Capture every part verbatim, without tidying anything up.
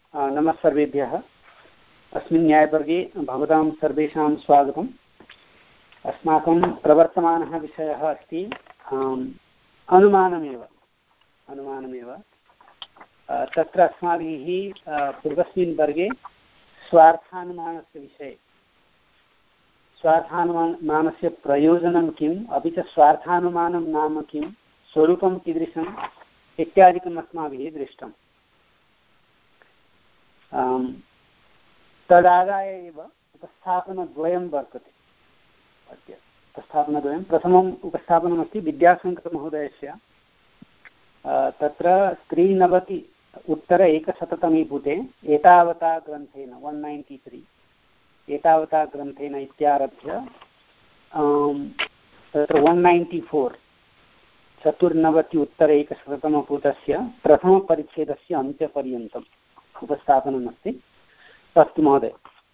नमः सर्वेभ्यः। अस्मिन् न्यायवर्गे भवतां सर्वेषां स्वागतम्। अस्माकं प्रवर्तमानः विषयः अस्ति अनुमानमेव अनुमानमेव तत्र अस्माभिः पूर्वस्मिन् वर्गे स्वार्थानुमानस्य विषये स्वार्थानुमानस्य प्रयोजनं किम्, अपि च स्वार्थानुमानं नाम किं, स्वरूपं कीदृशम् इत्यादिकम् अस्माभिः दृष्टम्। तदादाय एव उपस्थापनद्वयं वर्तते अद्य। उपस्थापनद्वयं, प्रथमम् उपस्थापनमस्ति विद्याशङ्करमहोदयस्य। तत्र त्रिनवति उत्तर एकशततमे पुटे एतावता ग्रन्थेन वन् नैन्टि त्री एतावता ग्रन्थेन इत्यारभ्य तत्र वन् नैन्टि फोर् चतुर्नवति उत्तर एकशततमपुटस्य प्रथमपरिच्छेदस्य अन्त्यपर्यन्तम् उपस्थापनमस्ति। अस्तु महोदय।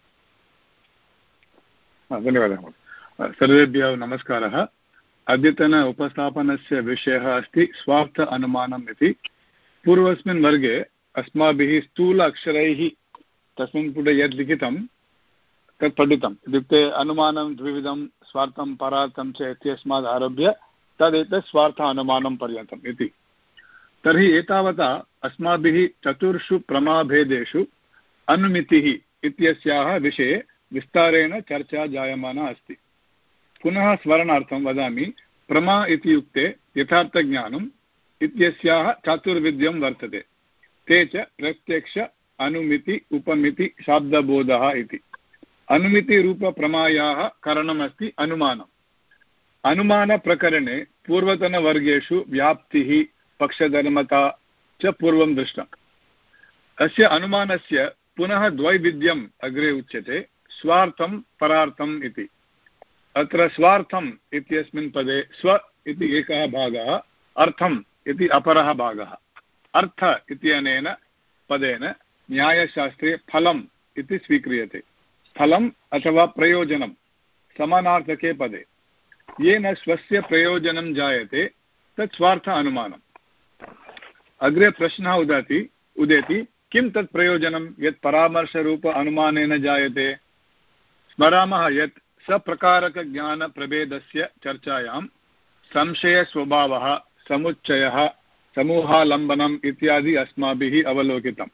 धन्यवादः। सर्वेभ्यः नमस्कारः। अद्यतन उपस्थापनस्य विषयः अस्ति स्वार्थ अनुमानम् इति। पूर्वस्मिन् वर्गे अस्माभिः स्थूल अक्षरैः तस्मिन् पुटे यद् लिखितं तत् पठितम्। इत्युक्ते अनुमानं द्विविधं, स्वार्थं परार्थं च इत्यस्मात् आरभ्य तदेतत् स्वार्थ अनुमानं पर्यन्तम् इति। तर्हि एतावता अस्माभिः चतुर्षु प्रमाभेदेषु अनुमितिः इत्यस्याः विषये विस्तारेण चर्चा जायमाना अस्ति। पुनः स्मरणार्थं वदामि, प्रमा इत्युक्ते यथार्थज्ञानम् इत्यस्याः चातुर्विध्यं वर्तते। ते च प्रत्यक्ष, अनुमिति, उपमिति, शाब्दबोधः इति। अनुमितिरूपप्रमायाः कारणमस्ति अनुमानम्। अनुमानप्रकरणे पूर्वतनवर्गेषु व्याप्तिः, पक्षधर्मता च पूर्वं दृष्टम्। अस्य अनुमानस्य पुनः द्वैविध्यम् अग्रे उच्यते, स्वार्थं परार्थम् इति। अत्र स्वार्थम् इत्यस्मिन् पदे स्व इति एकः भागः, अर्थम् इति अपरः भागः। अर्थ इत्यनेन पदेन न्यायशास्त्रे फलम् इति स्वीक्रियते। फलम् अथवा प्रयोजनं समानार्थके पदे येन स्वस्य प्रयोजनं जायते तत् स्वार्थ अनुमानम्। अग्रे प्रश्नः उदेति उदेति किं तत् प्रयोजनं यत् परामर्शरूप अनुमानेन जायते। स्मरामः यत् सप्रकारकज्ञानप्रभेदस्य चर्चायां संशयस्वभावः, समुच्चयः, समूहालम्बनम् इत्यादि अस्माभिः अवलोकितम्।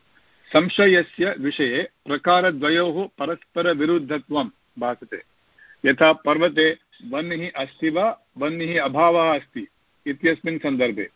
संशयस्य विषये प्रकारद्वयोः परस्परविरुद्धत्वं भासते। यथा पर्वते वह्निः अस्ति वा वह्निः अभावः अस्ति इत्यस्मिन् सन्दर्भे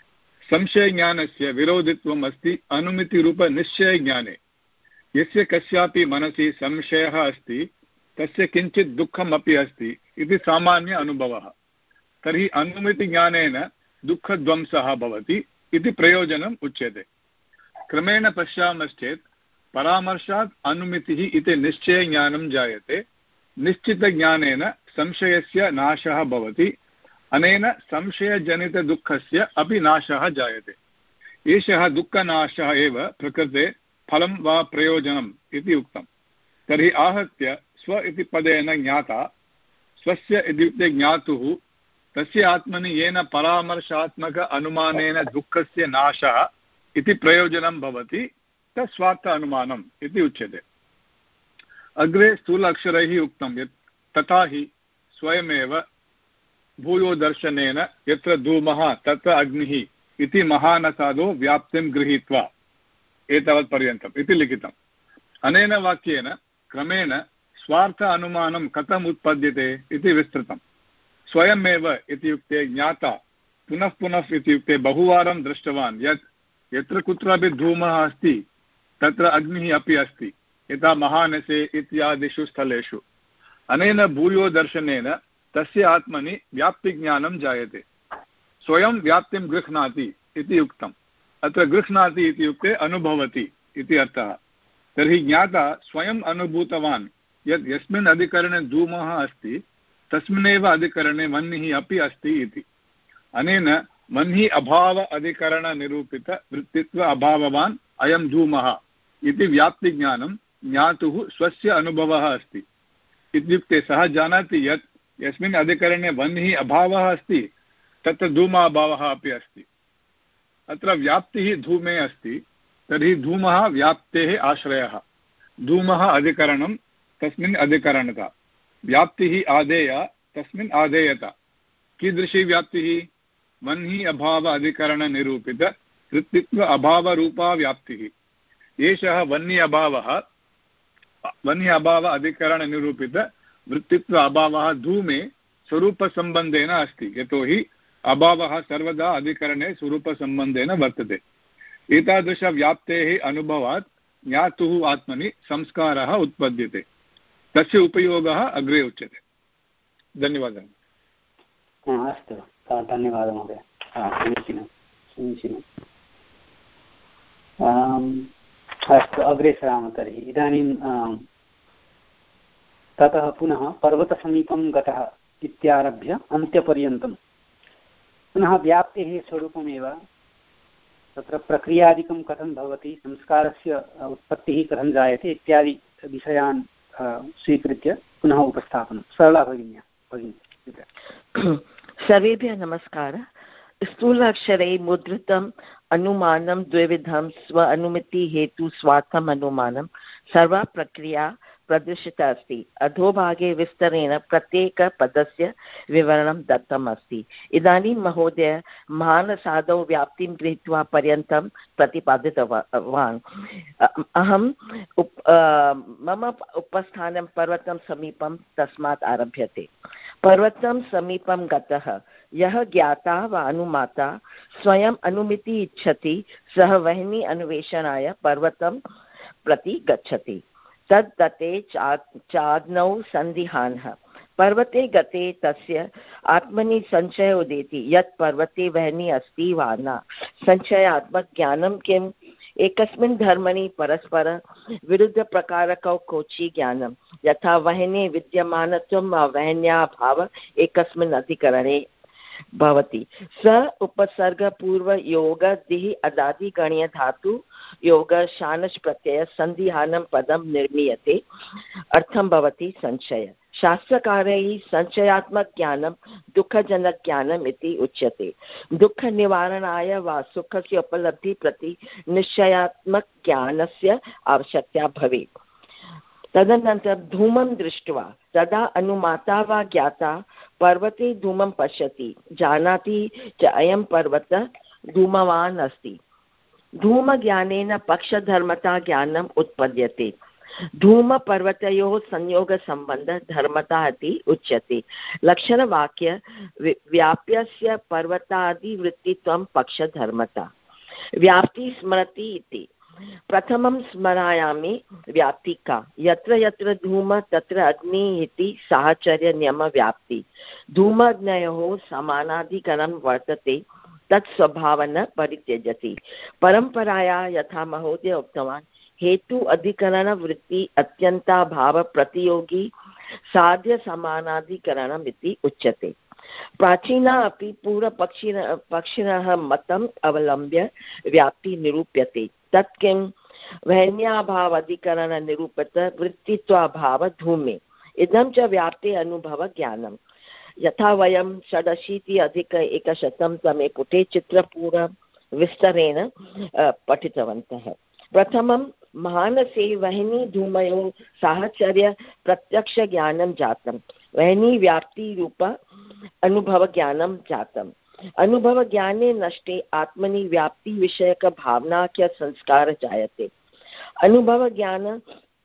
संशयज्ञानस्य विरोधित्वम् अस्ति अनुमितिरूपनिश्चयज्ञाने। यस्य कस्यापि मनसि संशयः अस्ति तस्य किञ्चित् दुःखम् अपि अस्ति इति सामान्य अनुभवः। तर्हि अनुमितिज्ञानेन दुःखध्वंसः भवति इति प्रयोजनम् उच्यते। क्रमेण पश्यामश्चेत् परामर्शात् अनुमितिः इति निश्चयज्ञानं जायते। निश्चितज्ञानेन संशयस्य नाशः भवति। अनेन संशयजनितदुःखस्य अपि नाशः जायते। एषः दुःखनाशः एव प्रकृते फलं वा प्रयोजनम् इति उक्तम्। तर्हि आहत्य स्व इति पदेन ज्ञाता, स्वस्य इत्युक्ते ज्ञातुः, तस्य आत्मनि येन परामर्शात्मक अनुमानेन दुःखस्य नाशः इति प्रयोजनं भवति तत् स्वार्थ अनुमानम् इति उच्यते। अग्रे स्थूल अक्षरैः उक्तं यत् तथा हि स्वयमेव भूयो दर्शनेन यत्र धूमः तत्र अग्निः इति महानसादो व्याप्तिं गृहीत्वा एतावत्पर्यन्तम् इति लिखितम्। अनेन वाक्येन क्रमेण स्वार्थ अनुमानं कथम् उत्पद्यते इति विस्तृतम्। स्वयमेव इत्युक्ते ज्ञाता पुनः पुनः इत्युक्ते बहुवारं दृष्टवान् यत् यत्र कुत्रापि धूमः अस्ति तत्र अग्निः अपि अस्ति, यथा महानसे इत्यादिषु स्थलेषु। अनेन भूयो दर्शनेन तस्य आत्मनि व्याप्तिज्ञानं जायते। स्वयं व्याप्तिं गृह्णाति इति उक्तम्। अत्र गृह्णाति इत्युक्ते अनुभवति इति अर्थः। तर्हि ज्ञाता स्वयम् अनुभूतवान् यत् यस्मिन् अधिकरणे धूमः अस्ति तस्मिन्नेव अधिकरणे वह्निः अपि अस्ति इति। अनेन वह्निः अभाव अधिकरणनिरूपित वृत्तित्व अभाववान् अयं धूमः इति व्याप्तिज्ञानं ज्ञातुः स्वस्य अनुभवः अस्ति। इत्युक्ते सः जानाति यत् यस्मिन् अधिकरणे वह्निः अभावः अस्ति तत्र धूमाभावः अपि अस्ति। अत्र व्याप्तिः धूमे अस्ति, तर्हि धूमः व्याप्तेः आश्रयः, धूमः अधिकरणं तस्मिन् अधिकरणता, व्याप्तिः आदेय तस्मिन् आदेयता। कीदृशी व्याप्तिः? वह्नि अभाव अधिकरणनिरूपित वृत्तित्व अभावरूपा व्याप्तिः। एषः वह्नि अभावः वह्नि अभाव अधिकरणनिरूपित वृत्तित्व अभावः धूमे स्वरूपसम्बन्धेन अस्ति, यतोहि अभावः सर्वदा अधिकरणे स्वरूपसम्बन्धेन वर्तते। एतादृशव्याप्तेः अनुभवात् ज्ञातुः आत्मनि संस्कारः उत्पद्यते, तस्य उपयोगः अग्रे उच्यते। धन्यवादः। अस्तु, धन्यवादः महोदय, समीचीनं समीचीनम्। अस्तु, अग्रे सरामः। तर्हि इदानीं ततः पुनः पर्वतसमीपं गतः इत्यारभ्य अन्त्यपर्यन्तं पुनः व्याप्तेः स्वरूपमेव, तत्र प्रक्रियादिकं कथं भवति, संस्कारस्य उत्पत्तिः कथं जायते इत्यादि विषयान् स्वीकृत्य पुनः उपस्थापनं। सरला भगिन्या भगिनी। सर्वेभ्यः नमस्कारः। स्थूलाक्षरे मुद्रितम् अनुमानं द्विविधं, स्व अनुमिति हेतु स्वार्थम् अनुमानं। सर्वा प्रक्रिया प्रदर्शिता अस्ति। अधोभागे विस्तरेण प्रत्येकपदस्य विवरणं दत्तम् अस्ति। इदानीं महोदय महानसादौ व्याप्तिं गृहीत्वा पर्यन्तं प्रतिपादितवान्। अहम् उप मम उपस्थानं पर्वतं समीपं तस्मात् आरभ्यते। पर्वतं समीपं गतः यः ज्ञाता वा अनुमाता स्वयम् अनुमिति इच्छति, सः वह्नि अन्वेषणाय पर्वतं प्रति गच्छति। तद्गते चाद्नौ सन्दिहानः। पर्वते गते तस्य आत्मनि संशय उदेति यत् पर्वते वह्नि अस्ति वा न। संशयात्मकज्ञानं किम्? एकस्मिन् धर्मणि परस्पर विरुद्धप्रकारकौ कोचि ज्ञानं, यथा वह्ने विद्यमानत्वं वा वह्न्याः भावः एकस्मिन् अधिकरणे भवति। स उपसर्गपूर्व योग दिहि अदादि गणीय धातु योग शानच् प्रत्यय संधिहानं पदं निर्मीयते। अर्थं भवति संशय। शास्त्रकारैः संशयात्मक ज्ञानं दुःखजनक ज्ञानम् इति उच्यते। दुःख निवारणाय वा सुखस्य उपलब्धि प्रति निश्चयात्मक ज्ञानस्य आवश्यकता भवेत्। तदनन्तरं धूमं दृष्ट्वा तदा अनुमाता वा ज्ञाता पर्वते धूमं पश्यति, जानाति च अयं पर्वतः धूमवान् अस्ति। धूमज्ञानेन पक्षधर्मता ज्ञानम् उत्पद्यते। धूमपर्वतयोः संयोगसम्बन्धः धर्मता इति उच्यते। लक्षणवाक्य व्याप्यस्य पर्वतादिवृत्तित्वं पक्षधर्मता। व्याप्ति स्मरति इति। प्रथमं स्मरायामि व्याप्ति का। यत्र यत्र धूम तत्र अग्नि इति साहचर्य नियम व्याप्ति। धूमग्नयोः समानाधिकरणं वर्तते, तत् स्वभाव न परित्यजति। परंपराया यथा महोदय उक्तवान्, हेतु अधिकरण वृत्ति अत्यंताभाव प्रतियोगी साध्य समानाधिकरणम् इति उच्यते। प्राचीना अपि पूर्वपक्षिणः पक्षिणः मतम् अवलम्ब्य व्याप्ति निरूप्यते। तत् किं? वह्न्याभाव अधिकरण निरूपित वृत्तित्वाभाव धूमे। इदं च व्याप्ते अनुभव ज्ञानम्। यथा वयं षडशीति अधिक एकशतं तमे पुटे चित्रपूर्ण विस्तरेण पठितवन्तः। प्रथमं मानसे वह्नि धूमयोः साहचर्य प्रत्यक्ष ज्ञानं जातं। वह्नि व्याप्ति रूप अनुभव ज्ञानं जातम्। अनुभव ज्ञाने नष्टे आत्मनि व्याप्ति विषयक भावनाख्य संस्कार जायते। अनुभव ज्ञान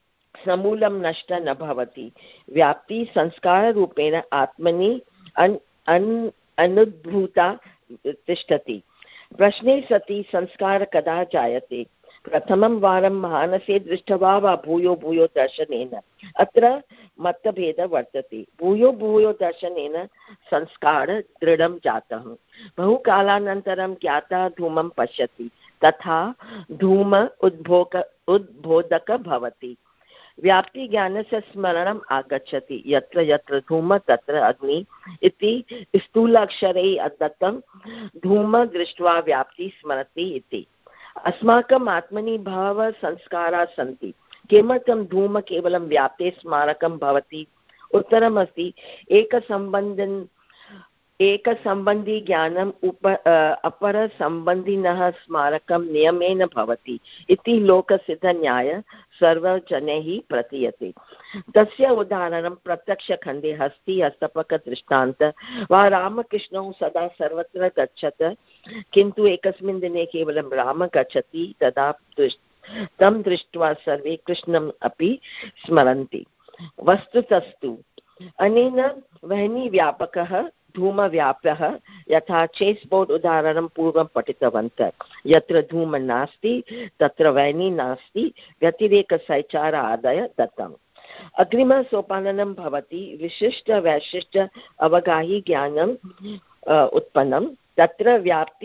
समूलं नष्ट न भवति। व्याप्ति संस्कार रूपेण आत्मनि अन, अन, अनुद्भूता तिष्ठति। प्रश्ने सति संस्कार कदा जायते? प्रथमं वारं मानसे दृष्ट्वा वा भूयो भूयो दर्शनेन? अत्र मतभेदः वर्तते। भूयो भूयो दर्शनेन संस्कार दृढं जातः। बहुकालानन्तरं ज्ञाता धूमं पश्यति, तथा धूम उद्भोग उद्बोधक भवति। व्याप्ति ज्ञानस्य स्मरणम् आगच्छति। यत्र यत्र धूम तत्र अग्नि इति स्थूलाक्षरैः दत्तं। धूम दृष्ट्वा व्याप्ति स्मरति इति। अस्माकम् आत्मनि बहवः संस्काराः सन्ति। किमर्थं धूम केवलं व्याप्ते स्मारकं भवति? उत्तरम् अस्ति, एकसम्बन्धन् एकसम्बन्धी ज्ञानम् उप अपरसम्बन्धिनः स्मारकं नियमेन भवति इति लोकसिद्धन्याय सर्वजनैः प्रतीयते। तस्य उदाहरणं प्रत्यक्षखण्डे हस्ति हस्तपकदृष्टान्त वा रामकृष्णौ सदा सर्वत्र गच्छत किन्तु एकस्मिन् दिने केवलं राम गच्छति तदा तं दृष्ट्वा सर्वे कृष्णम् अपि स्मरन्ति। वस्तुतस्तु अनेन वह्निव्यापकः धूमव्याप्यः यथा चेस् बोर्ड् उदाहरणं पूर्वं पठितवन्तः। यत्र धूम नास्ति तत्र वह्नि नास्ति, व्यतिरेकसञ्चार आदाय दत्तम्। अग्रिमसोपानं भवति विशिष्ट वैशिष्ट अवगाही ज्ञानम् उत्पन्नं। तत्र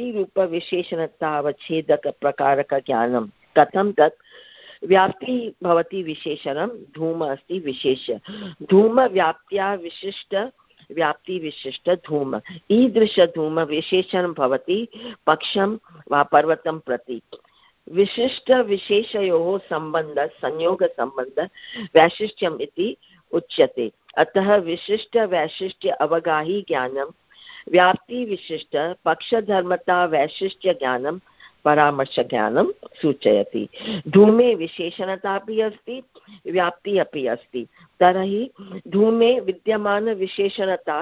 व्याप्तिरूपविशेषणतावच्छेदकप्रकारकज्ञानं। कथं तत्? व्याप्ति भवति विशेषणं, धूम अस्ति विशेष्य। धूमव्याप्त्या विशिष्ट व्याप्ति विशिष्ट धूम। ईदृश धूम विशेषणं भवति पक्षं वा पर्वतं प्रति। विशिष्ट विशेषयोः सम्बन्ध संयोग सम्बन्ध वैशिष्ट्यम् इति उच्यते। अतः विशिष्ट वैशिष्ट्य अवगाही ज्ञानं व्याप्ति विशिष्ट पक्षधर्मता वैशिष्ट्य ज्ञानं परामर्शज्ञानं सूचयति। धूमे विशेषणता अपि अस्ति, व्याप्ति अपि अस्ति। तर्हि धूमे विद्यमान विशेषणता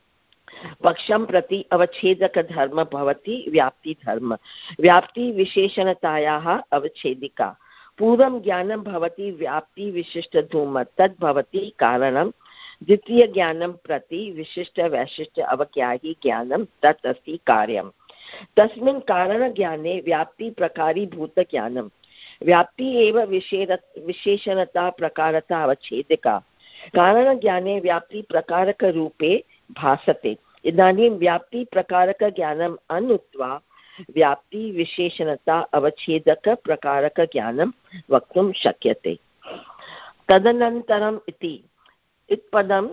पक्षं प्रति अवच्छेदकधर्म भवति व्याप्तिधर्म। व्याप्ति विशेषणतायाः अवच्छेदिका। पूर्वं ज्ञानं भवति व्याप्ति विशिष्ट धूम, तद् भवति कारणं। द्वितीय ज्ञानं प्रति विशिष्ट वैशिष्ट अवज्ञाही ज्ञानं, तत् अस्ति कार्यम्। तस्मिन् कारणज्ञाने व्याप्ति प्रकारीभूत ज्ञानं। व्याप्ति एव विशेर विशेषणता प्रकारता अवच्छेदिका। कारणज्ञाने व्याप्ति प्रकारकरूपे भासते। इदानीं व्याप्ति प्रकारकज्ञानम् अनुत्वा व्याप्ति विशेषणता अवच्छेदक प्रकारकज्ञानं वक्तुं शक्यते। तदनन्तरम् इति इत्पदं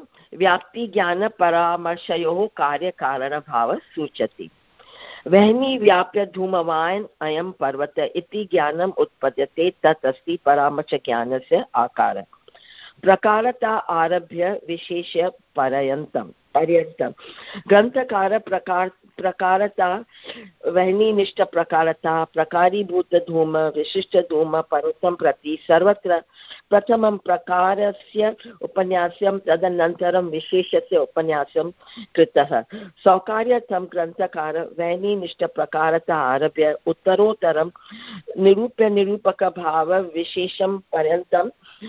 व्याप्तिज्ञानपरामर्शयोः कार्यकारणभावः सूचयति। वह्नि व्याप्य धूमवान् अयं पर्वत इति ज्ञानम् उत्पद्यते, तत् अस्ति परामर्शज्ञानस्य आकारः। प्रकारता आरभ्य विशेष पर्यन्तं पर्यन्तं ग्रन्थकार प्रकार प्रकारता वह्निनिष्ठ प्रकारता प्रकारीभूत धूम विशिष्ट धूम पर्वतं प्रति सर्वत्र प्रथमं प्रकारस्य उपन्यासं तदनन्तरं विशेषस्य उपन्यासं कृतः। सौकर्यार्थं ग्रन्थकार वह्निनिष्ठ प्रकारता आरभ्य उत्तरोत्तरं निरूप्य निरूपकभाव विशेषं पर्यन्तं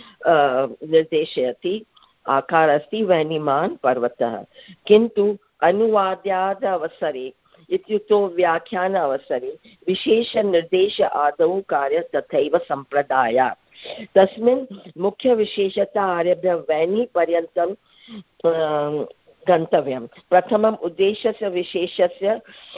निर्देशयति। आकार अस्ति वह्निमान् पर्वतः। किन्तु अनुवाद्याद अवसरे इत्युक्तौ व्याख्यान अवसरे विशेषनिर्देश आदौ कार्य तथैव सम्प्रदायात्। तस्मिन् मुख्यविशेषता आरभ्य वह्निपर्यन्तं गन्तव्यं। प्रथमम् उद्देश्यस्य विशेषस्य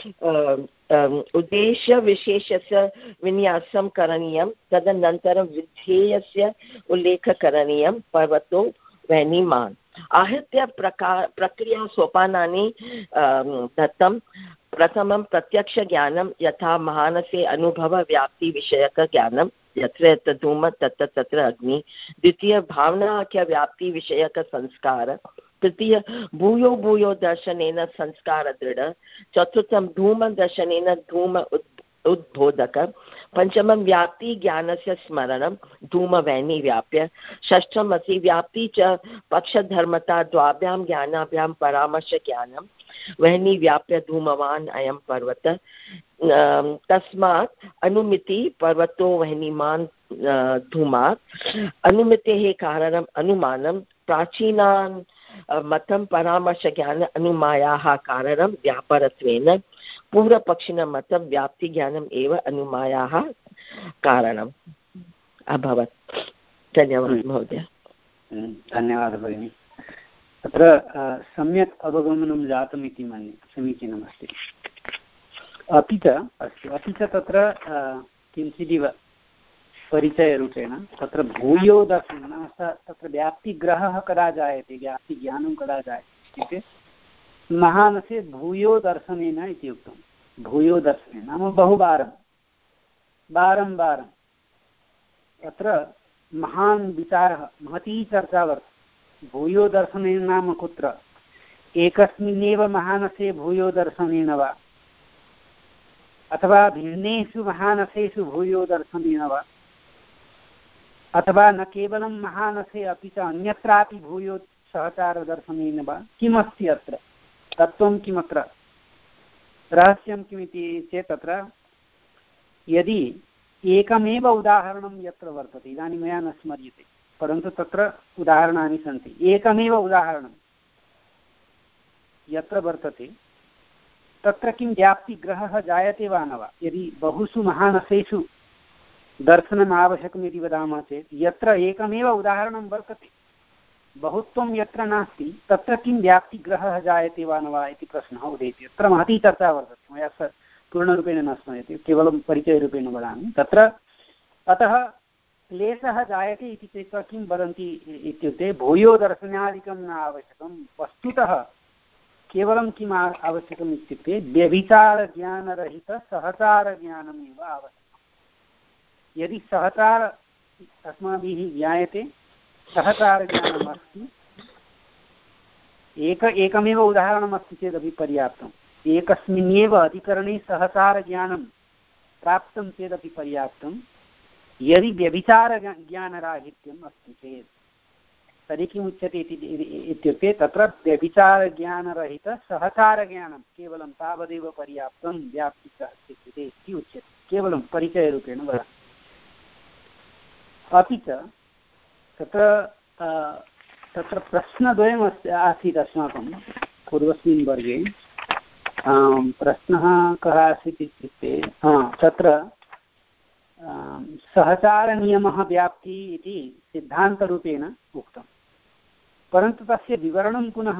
उद्देश्यविशेषस्य विन्यासं करणीयं, तदनन्तरं विधेयस्य उल्लेखः करणीयं। पर्वतो वह्निमान्। आहत्य प्रकार प्रक्रिया सोपानानि दत्तं। प्रथमं प्रत्यक्षज्ञानं यथा महानसे अनुभव व्याप्ति विषयक ज्ञानं, यत्र यत्र धूम तत्र तत्र अग्नि। द्वितीय भावनाख्य व्याप्ति विषयक संस्कार। तृतीय भूयो भूयो दर्शनेन संस्कार दृढ़। चतुर्थं धूम दर्शनेन धूम उद्बोधक। पंचमं व्याप्ति ज्ञानस्य स्मरणं धूम वह्नि व्याप्य। षष्ठम् अस्ति व्याप्ति च पक्षधर्मता द्वाभ्यां ज्ञानाभ्यां परामर्श ज्ञानं वह्नि व्याप्य धूमवान् अयं पर्वत। तस्मात् अनुमिति पर्वतो वह्निमान् धूमात्। अनुमितेः कारणम् अनुमानं। प्राचीनान् मतं परामर्शज्ञान अनुमायाः कारणं व्यापारत्वेन। पूर्वपक्षिणं मतं व्याप्तिज्ञानम् एव अनुमायाः कारणम् अभवत्। धन्यवादः महोदय। धन्यवादः भगिनि। तत्र सम्यक् अवगमनं जातम् इति मन्ये। समीचीनमस्ति। अपि च अस्तु अपि च तत्र किञ्चिदिव परिचयरूपेण तत्र भूयो दर्शनं नाम तत्र व्याप्तिग्रहः कदा जायते, व्याप्तिज्ञानं कदा जायते इत्युक्ते महानसे भूयो दर्शनेन इति उक्तं। भूयो दर्शनेन नाम बहुवारं वारं वारं तत्र महान् विचारः महती चर्चा वर्तते। भूयो दर्शनेन नाम कुत्र? एकस्मिन्नेव महानसे भूयो दर्शनेन वा अथवा भिन्नेषु महानसेषु भूयो दर्शनेन वा अथवा न केवलं महानसे अपि च अन्यत्रापि भूयो सहचारदर्शनेन वा किमस्ति अत्र तत्त्वं किमत्र रहस्यं किमिति चेत् तत्र यदि एकमेव उदाहरणं यत्र वर्तते इदानीं मया न स्मर्यते परन्तु तत्र उदाहरणानि सन्ति एकमेव उदाहरणं यत्र वर्तते तत्र किं व्याप्तिग्रहः जायते वा न वा यदि बहुषु महानसेषु दर्शनम् आवश्यकम् इति वदामः चेत् यत्र एकमेव उदाहरणं वर्तते बहुत्वं यत्र नास्ति तत्र किं व्याप्तिग्रहः जायते वा न वा इति प्रश्नः उदेति अत्र महती चर्चा वर्तते मया स पूर्णरूपेण न स्मर्यते केवलं परिचयरूपेण वदामि तत्र अतः क्लेशः जायते इति कृत्वा किं वदन्ति इत्युक्ते भूयो दर्शनादिकं न आवश्यकं वस्तुतः केवलं किम् आवश्यकम् इत्युक्ते व्यभिचारज्ञानरहितसहचारज्ञानमेव आवश्यकं यदि सहचार अस्माभिः ज्ञायते सहचारज्ञानम् अस्ति एक एकमेव उदाहरणमस्ति चेदपि पर्याप्तम् एकस्मिन्नेव अधिकरणे सहचारज्ञानं प्राप्तं चेदपि पर्याप्तं यदि व्यभिचारज्ञानराहित्यम् अस्ति चेत् तर्हि किम् उच्यते इत्युक्ते तत्र व्यभिचारज्ञानरहितसहचारज्ञानं केवलं तावदेव पर्याप्तं व्याप्तिग्रहस्य इति उच्यते केवलं परिचयरूपेण वदामि अपि च तत्र तत्र प्रश्नद्वयम् अस्ति आसीत् अस्माकं पूर्वस्मिन् वर्गे प्रश्नः कः आसीत् इत्युक्ते तत्र सहचारनियमः व्याप्ति इति सिद्धान्तरूपेण उक्तं परन्तु तस्य विवरणं पुनः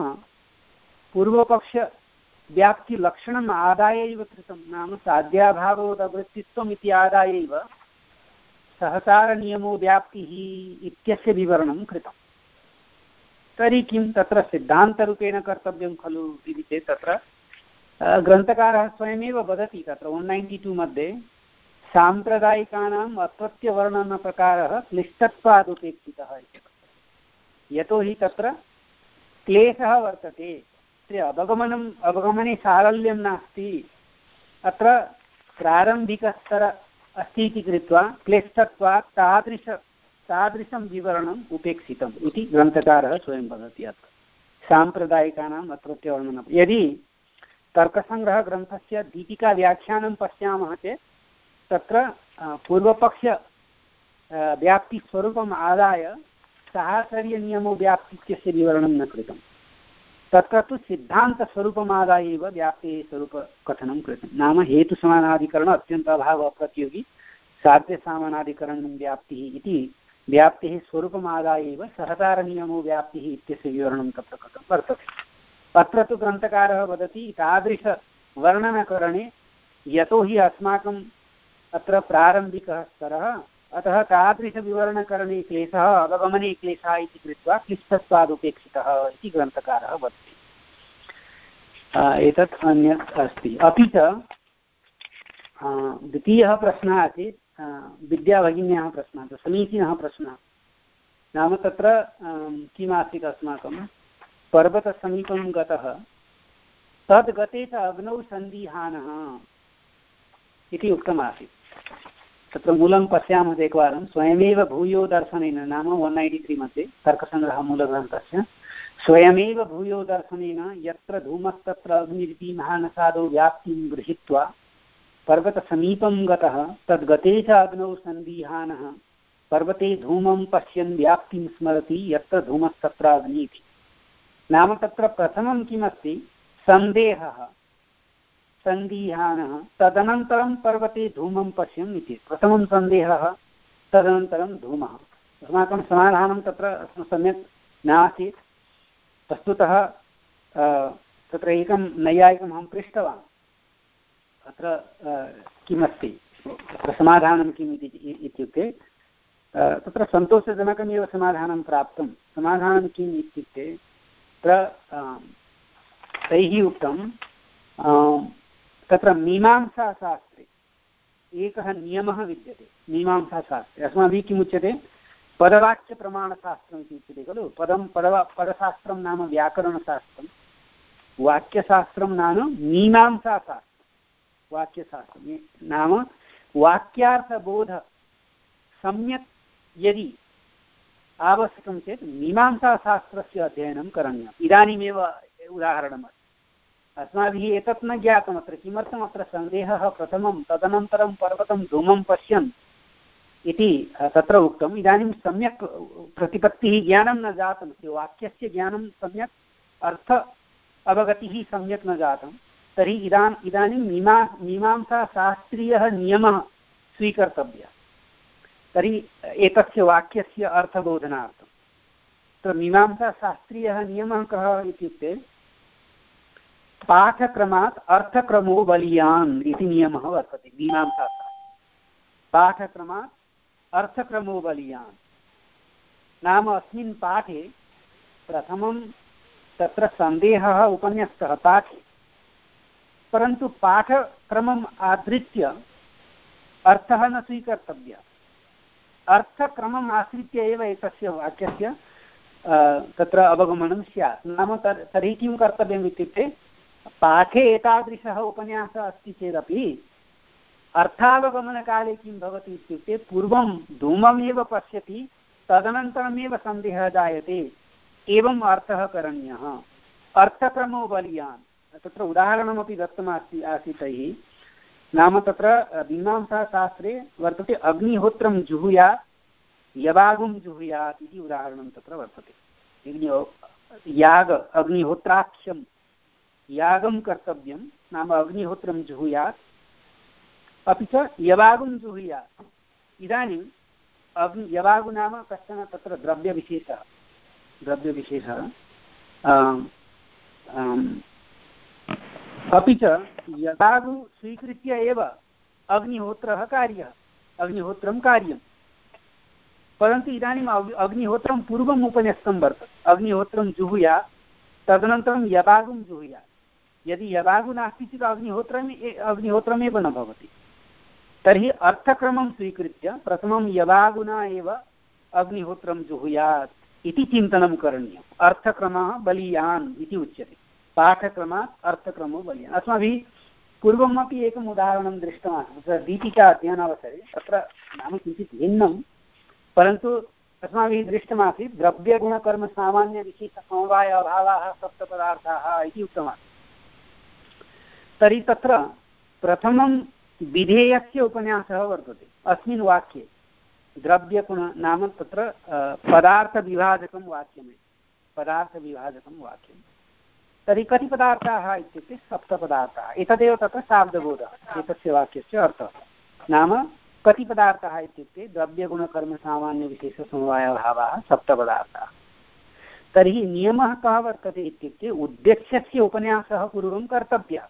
पूर्वपक्षव्याप्तिलक्षणम् आदाय एव कृतं नाम साध्याभावोदवृत्तित्वम् इति आदाय एव सहचारनियमो व्याप्तिः इत्यस्य विवरणं कृतं तर्हि किं तत्र सिद्धान्तरूपेण कर्तव्यं खलु इति चेत् तत्र ग्रन्थकारः स्वयमेव वदति तत्र वन् नैन्टि टु मध्ये साम्प्रदायिकानाम् अत्रत्यवर्णनप्रकारः क्लिष्टत्वादुपेक्षितः इति यतोहि तत्र क्लेशः वर्तते अवगमनम् अवगमने सारल्यं नास्ति अत्र प्रारम्भिकस्तर अस्ति इति कृत्वा क्लिष्टत्वात् तादृश तादृशं विवरणम् उपेक्षितम् इति ग्रन्थकारः स्वयं वदति अत्र साम्प्रदायिकानाम् अत्रत्यवर्णनं यदि तर्कसङ्ग्रहग्रन्थस्य दीपिकाव्याख्यानं पश्यामः चेत् तत्र पूर्वपक्ष व्याप्तिस्वरूपम् आदाय साहचर्यनियमो व्याप्ति इत्यस्य विवरणं न कृतं तत्र तु सिद्धान्तस्वरूपमादाय एव व्याप्तेः स्वरूपकथनं कृतं नाम हेतुसमानाधिकरण अत्यन्त अभाव अप्रतियोगी साध्यसामानाधिकरणं व्याप्तिः इति व्याप्तेः स्वरूपमादाय एव सहचारनियमो व्याप्तिः इत्यस्य विवरणं तत्र कृतं वर्तते अत्र तु ग्रन्थकारः वदति तादृशवर्णनकरणे यतोहि अस्माकम् अत्र प्रारम्भिकः स्तरः अतः तादृशविवरणकरणे क्लेशः अवगमने क्लेशः इति कृत्वा क्लिष्टत्वादुपेक्षितः इति ग्रन्थकारः वदति एतत् अन्यत् अस्ति अपि च द्वितीयः प्रश्नः आसीत् विद्याभगिन्याः प्रश्नः समीचीनः प्रश्नः नाम तत्र किमासीत् अस्माकं पर्वतसमीपं गतः तद्गते च अग्नौ सन्दिहानः इति उक्तमासीत् तत्र मूलं पश्यामः एकवारं स्वयमेव भूयो दर्शनेन नाम वन् नैन्टि त्री मध्ये तर्कसङ्ग्रहमूलग्रन्थस्य स्वयमेव भूयो दर्शनेन यत्र धूमस्तत्र अग्निरिति महानसादौ व्याप्तिं गृहीत्वा पर्वतसमीपं गतः तद्गते च अग्नौ सन्दिहानः पर्वते धूमं पश्यन् व्याप्तिं स्मरति यत्र धूमस्तत्र अग्नि इति नाम तत्र प्रथमं किमस्ति सन्देहः सन्दिहानः तदनन्तरं पर्वते धूमं पश्यन् इति प्रथमं सन्देहः तदनन्तरं धूमः अस्माकं समाधानं तत्र सम्यक् नासीत् वस्तुतः तत्र एकं नैयायिकम् अहं पृष्टवान् अत्र किमस्ति तत्र समाधानं किम् इति इत्युक्ते तत्र सन्तोषजनकमेव समाधानं प्राप्तं समाधानं किम् इत्युक्ते तत्र तैः उक्तं तत्र मीमांसाशास्त्रे एकः नियमः विद्यते मीमांसाशास्त्रे अस्माभिः किमुच्यते पदवाक्यप्रमाणशास्त्रम् इति उच्यते खलु पदं पदवा पदशास्त्रं नाम व्याकरणशास्त्रं वाक्यशास्त्रं नाम मीमांसाशास्त्रं वाक्यशास्त्रं नाम वाक्यार्थबोध सम्यक् यदि आवश्यकं चेत् मीमांसाशास्त्रस्य अध्ययनं करणीयम्। इदानीमेव उदाहरणमस्ति, अस्माभिः एतत् न ज्ञातम् अत्र किमर्थम् अत्र सन्देहः प्रथमं तदनन्तरं पर्वतं धूमं पश्यन् इति तत्र उक्तम्। इदानीं सम्यक् प्रतिपत्तिः ज्ञानं न जातं, वाक्यस्य ज्ञानं सम्यक् अर्थ अवगतिः सम्यक् न जातं, तर्हि इदा इदानीं मीमा मीमांसाशास्त्रीयः नियमः स्वीकर्तव्यः। तर्हि एतस्य वाक्यस्य अर्थबोधनार्थं तत्र मीमांसाशास्त्रीयः नियमः कः इत्युक्ते पाठक्रमात् अर्थक्रमो बलीयान् इति नियमः वर्तते मीमांसाशास्त्रे। पाठक्रमात् अर्थक्रमो बलीयान् नाम अस्मिन् पाठे प्रथमं तत्र सन्देहः उपन्यस्तः पाठे, परन्तु पाठक्रमम् आधृत्य अर्थः न स्वीकर्तव्यः। अर्थक्रमम् आश्रित्य एव एतस्य वाक्यस्य तत्र अवगमनं स्यात्। नाम तर्हि किं कर्तव्यम् इत्युक्ते पाठे एतादृशः उपन्यासः अस्ति चेदपि अर्थावगमनकाले किं भवति इत्युक्ते पूर्वं धूममेव पश्यति, तदनन्तरमेव सन्देहः जायते, एवम् अर्थः करणीयः। अर्थक्रमो बलीयान् तत्र उदाहरणमपि दत्तमस्ति आसीत् तैः, नाम तत्र मीमांसाशास्त्रे वर्तते अग्निहोत्रं जुहुयात् यवागुं जुहुयात् इति उदाहरणं तत्र वर्तते। याग अग्निहोत्राख्यं यागं कर्तव्यं नाम अग्निहोत्रं जुहुयात्, अपि च यवागुं जुहुयात्। इदानीम् अग्नि यवागु नाम कश्चन तत्र द्रव्यविशेषः द्रव्यविशेषः अपि च यवागु स्वीकृत्य एव अग्निहोत्रः कार्यः अग्निहोत्रं कार्यं, परन्तु इदानीम् अग्निहोत्रं पूर्वम् उपन्यस्तं वर्तते। अग्निहोत्रं जुहुयात् तदनन्तरं यवागुं जुहुयात्। यदि यवागु नास्ति चेत् अग्निहोत्रम् अग्निहोत्रमेव न भवति। तर्हि अर्थक्रमं स्वीकृत्य प्रथमं यवागुना एव अग्निहोत्रं जुहुयात् इति चिन्तनं करणीयम्। अर्थक्रमः बलीयान् इति उच्यते। पाठक्रमात् अर्थक्रमो बलीयान्। अस्माभिः पूर्वमपि एकम् उदाहरणं दृष्टमासीत् तत्र दीपिका अध्ययनावसरे, तत्र नाम किञ्चित् भिन्नं, परन्तु अस्माभिः दृष्टमासीत् द्रव्यगुणकर्मसामान्यविशेषसमवाय अभावाः सप्तपदार्थाः इति उक्तमासीत्। तर्हि तत्र प्रथमं विधेयस्य उपन्यासः वर्तते अस्मिन् वाक्ये। द्रव्यगुण नाम तत्र पदार्थविभाजकं वाक्यम्, पदार्थविभाजकं वाक्यं। तर्हि कति पदार्थाः इत्युक्ते सप्तपदार्थाः। एतदेव तत्र शाब्दबोधः एतस्य वाक्यस्य अर्थः। नाम कति पदार्थाः इत्युक्ते द्रव्यगुणकर्मसामान्यविशेषसमवायभावाः सप्तपदार्थाः। तर्हि नियमः कः वर्तते इत्युक्ते उद्देश्यस्य उपन्यासः पूर्वं कर्तव्यः,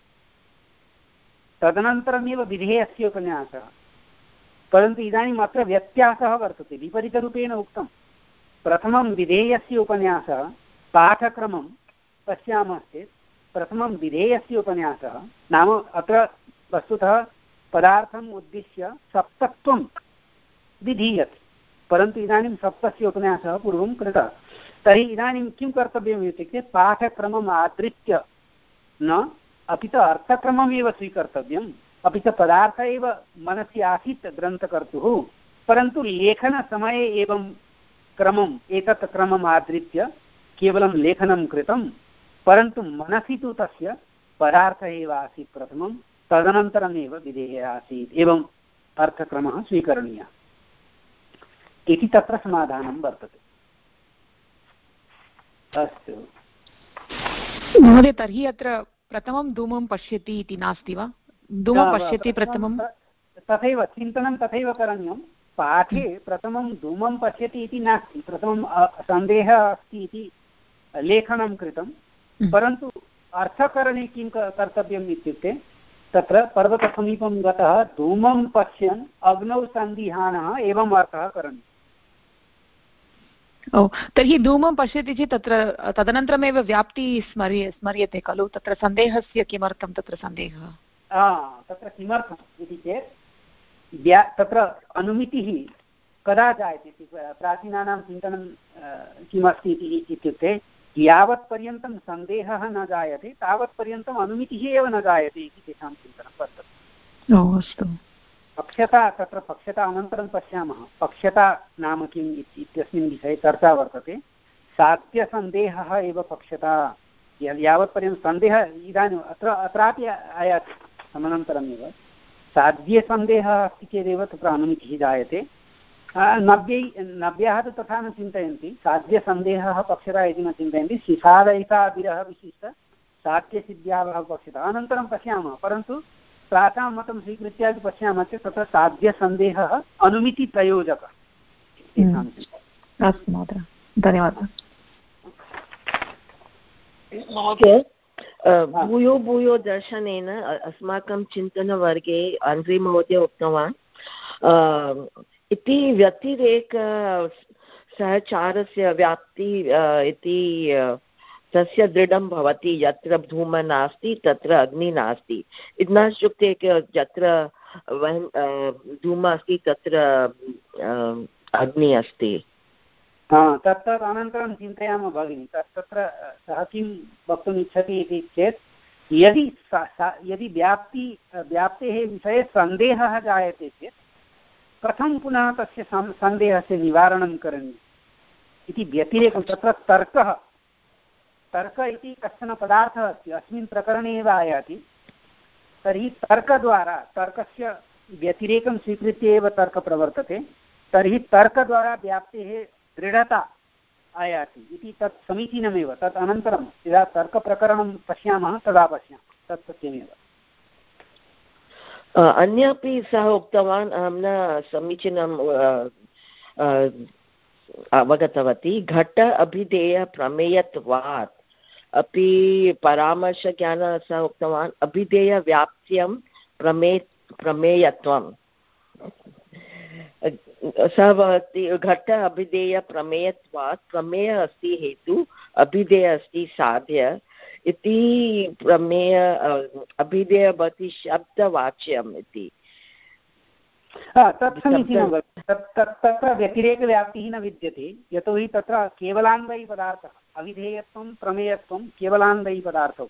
तदनन्तरमेव विधेयस्य उपन्यासः। परन्तु इदानीम् अत्र व्यत्यासः वर्तते, विपरीतरूपेण उक्तं। प्रथमं विधेयस्य उपन्यासः पाठक्रमं पश्यामश्चेत् प्रथमं विधेयस्य उपन्यासः नाम अत्र वस्तुतः पदार्थम् उद्दिश्य सप्तत्वं विधीयते, परन्तु इदानीं सप्तस्य उपन्यासः पूर्वं कृतः। तर्हि इदानीं किं कर्तव्यम् इत्युक्ते पाठक्रमम् आधृत्य न, अपि च अर्थक्रममेव स्वीकर्तव्यम्। अपि च पदार्थ एव मनसि आसीत् ग्रन्थकर्तुः, परन्तु लेखनसमये एवं क्रमम् एतत् क्रमम् आधृत्य केवलं लेखनं कृतं, परन्तु मनसि तु तस्य पदार्थः एव आसीत् प्रथमं, तदनन्तरमेव विधेयः आसीत्, एवम् अर्थक्रमः स्वीकरणीयः इति तत्र समाधानं वर्तते। अस्तु महोदय, तर्हि अत्र प्रथमं धूमं पश्यति इति नास्ति वा? धूमं पश्यति प्रथमं तथैव चिन्तनं तथैव करणीयं। पाठे प्रथमं धूमं पश्यति इति नास्ति, प्रथमं सन्देहः अस्ति इति लेखनं कृतं, परन्तु अर्थकरणे किं कर्तव्यम् इत्युक्ते तत्र पर्वतसमीपं गतः धूमं पश्यन् अग्नौ सन्दिहानः एवम् अर्थः करणीयः। ओ तर्हि धूमं पश्यति चेत् तत्र तदनन्तरमेव व्याप्तिः स्मर्य स्मर्यते खलु? तत्र सन्देहस्य किमर्थं तत्र सन्देहः? तत्र किमर्थम् इति चेत् व्या तत्र अनुमितिः कदा जायते? प्राचीनानां चिन्तनं किमस्ति इत्युक्ते यावत्पर्यन्तं सन्देहः न जायते तावत्पर्यन्तम् अनुमितिः एव न जायते इति तेषां चिन्तनं वर्तते। ओ अस्तु। पक्षता तत्र पक्षता अनन्तरं पश्यामः। पक्षता नाम किम् इत्यस्मिन् विषये चर्चा वर्तते। साध्यसन्देहः एव पक्षता। यावत्पर्यन्तं सन्देहः इदानीम् अत्र अत्रापि आयाति समनन्तरमेव। साध्यसन्देहः अस्ति चेदेव तत्र अनुमितिः जायते। नव्यै नव्याः तु तथा न चिन्तयन्ति। साध्यसन्देहः पक्षता इति न चिन्तयन्ति। शिखादयिता विशिष्ट साध्यसिद्ध्यावः पक्षता अनन्तरं पश्यामः। परन्तु तासां मतं स्वीकृत्यापि पश्यामः चेत् तत्र साध्यसन्देहः अनुमितिप्रयोजकः। अस्तु महोदय, धन्यवादः। महोदय, भूयो भूयो दर्शनेन अस्माकं चिन्तनवर्गे अन्द्रे महोदय उक्तवान् इति व्यतिरेक सहचारस्य व्याप्ति इति तस्य दृढं भवति। यत्र धूमः नास्ति तत्र अग्निः नास्ति। इत्युक्ते यत्र धूमः अस्ति तत्र अग्निः अस्ति। तत्र अनन्तरं चिन्तयामः भगिनि। तत्र सः किं वक्तुम् इच्छति इति चेत् यदि यदि व्याप्ति व्याप्तेः विषये सन्देहः जायते चेत् कथं पुनः तस्य सन्देहस्य निवारणं करणीयम् इति व्यतिरेकं। तत्र तर्कः तर्क इति कश्चन पदार्थः अस्ति, अस्मिन् प्रकरणे एव आयाति। तर्हि तर्कद्वारा तर्कस्य व्यतिरेकं स्वीकृत्य एव तर्कः प्रवर्तते। तर्हि तर्कद्वारा व्याप्तेः दृढता आयाति इति तत् समीचीनमेव। तत् अनन्तरं यदा तर्कप्रकरणं पश्यामः तदा पश्यामः। तत् सत्यमेव। अन्यापि सः उक्तवान्, अहं न समीचीनं अवगतवती। घट अभिधेय प्रमेयत्वात् अपि परामर्शज्ञान सः उक्तवान् अभिधेयव्याप्त्यं प्रमे प्रमेयत्वं सः भवति। घट अभिधेय प्रमेयत्वात् प्रमेय अस्ति हेतु, अभिधेय अस्ति साध्य इति। प्रमेय अभिधेय भवति शब्दवाच्यम् इति। तत् समीचीनं। तत्र व्यतिरेकव्याप्तिः न विद्यते। यतोहि तत्र केवलान्वयी पदार्थः। अविधेयत्वं प्रमेयत्वं केवलान्वयी पदार्थौ।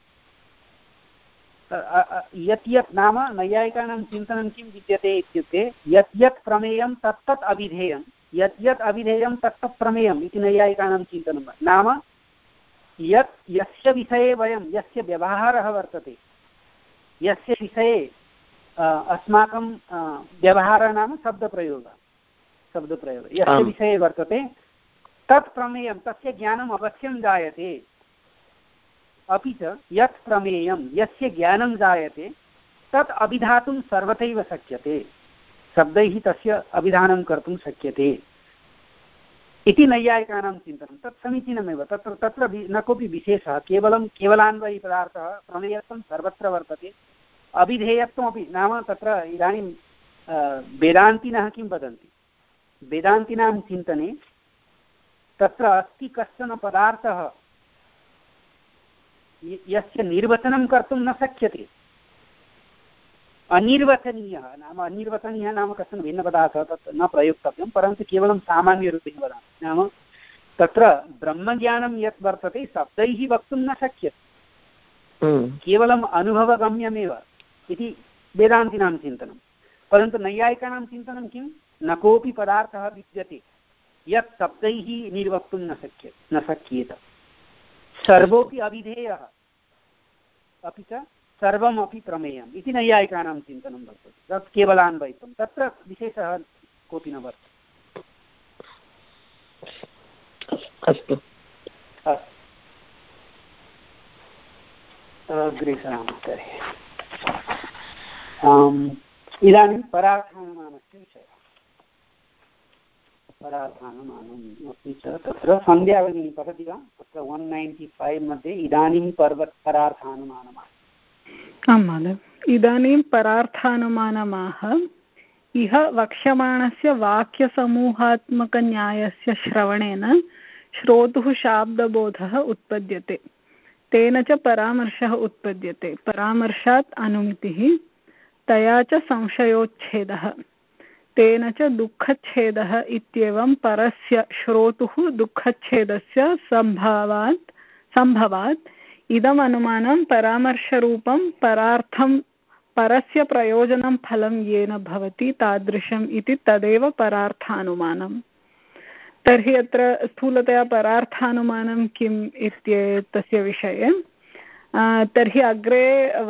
यत् यत् नाम नैयायिकानां चिन्तनं किं विद्यते इत्युक्ते यत् यत् प्रमेयं तत्तत् अविधेयं, यत् यत् अविधेयं तत्तत् प्रमेयम् इति नैयायिकानां चिन्तनं। नाम यत् यस्य विषये वयं यस्य व्यवहारः वर्तते, यस्य विषये अस्माकं व्यवहारः नाम शब्दप्रयोगः शब्दप्रयोगः यस्य विषये वर्तते तत् प्रमेयं तस्य ज्ञानम् अवश्यं जायते। अपि च यत् प्रमेयं यस्य ज्ञानं जायते तत् अभिधातुं सर्वथैव शक्यते। शब्दैः तस्य अभिधानं कर्तुं शक्यते इति नैयायिकानां चिन्तनं। तत् समीचीनमेव। तत्र तत्र न कोऽपि विशेषः। केवलं केवलान्वयी पदार्थः। प्रमेयत्वं सर्वत्र वर्तते। अभिधेयत्वमपि नाम तत्र इदानीं वेदान्तिनः किं वदन्ति, वेदान्तिनां चिन्तने तत्र अस्ति कश्चन पदार्थः यस्य निर्वचनं कर्तुं न शक्यते। अनिर्वचनीयः नाम अनिर्वचनीयः नाम कश्चन भिन्नपदार्थः तत् न प्रयोक्तव्यं। परन्तु केवलं सामान्यरूपेण वदामि। नाम तत्र ब्रह्मज्ञानं यत् वर्तते शब्दैः वक्तुं न शक्यते। केवलम् अनुभवगम्यमेव इति वेदान्तिनां चिन्तनं। परन्तु नैयायिकानां चिन्तनं किं, न कोऽपि पदार्थः विद्यते यत् शब्दैः निर्वक्तुं न शक्य न शक्येत। सर्वोऽपि अविधेयः अपि च सर्वमपि प्रमेयम् इति नैयायिकानां चिन्तनं वर्तते। तत् केवलान्वयित्वं। तत्र विशेषः कोऽपि न वर्तते। अस्तु अग्रे सरामः तर्हि। इदानीं परार्थानुमानस्य विषयः। परार्थानुमानम् अपि च तत्र सन्ध्या भगिनी पठति वा? तत्र वन् नैन्टि फैव् मध्ये इदानीं पर्वत् परार्थानुमानम्। आं महोदय। इदानीं परार्थानुमानमाह इह वक्ष्यमाणस्य वाक्यसमूहात्मकन्यायस्य श्रवणेन श्रोतुः शाब्दबोधः उत्पद्यते। तेन च परामर्शः उत्पद्यते। परामर्शात् अनुमितिः, तया च संशयोच्छेदः, तेन च दुःखच्छेदः इत्येवं परस्य श्रोतुः दुःखच्छेदस्य सम्भावात् सम्भवात् इदम् अनुमानं परामर्शरूपं परार्थं परस्य प्रयोजनं फलं येन भवति तादृशम् इति तदेव परार्थानुमानम्। तर्हि अत्र स्थूलतया परार्थानुमानं किम् इत्येतस्य विषये तर्हि अग्रे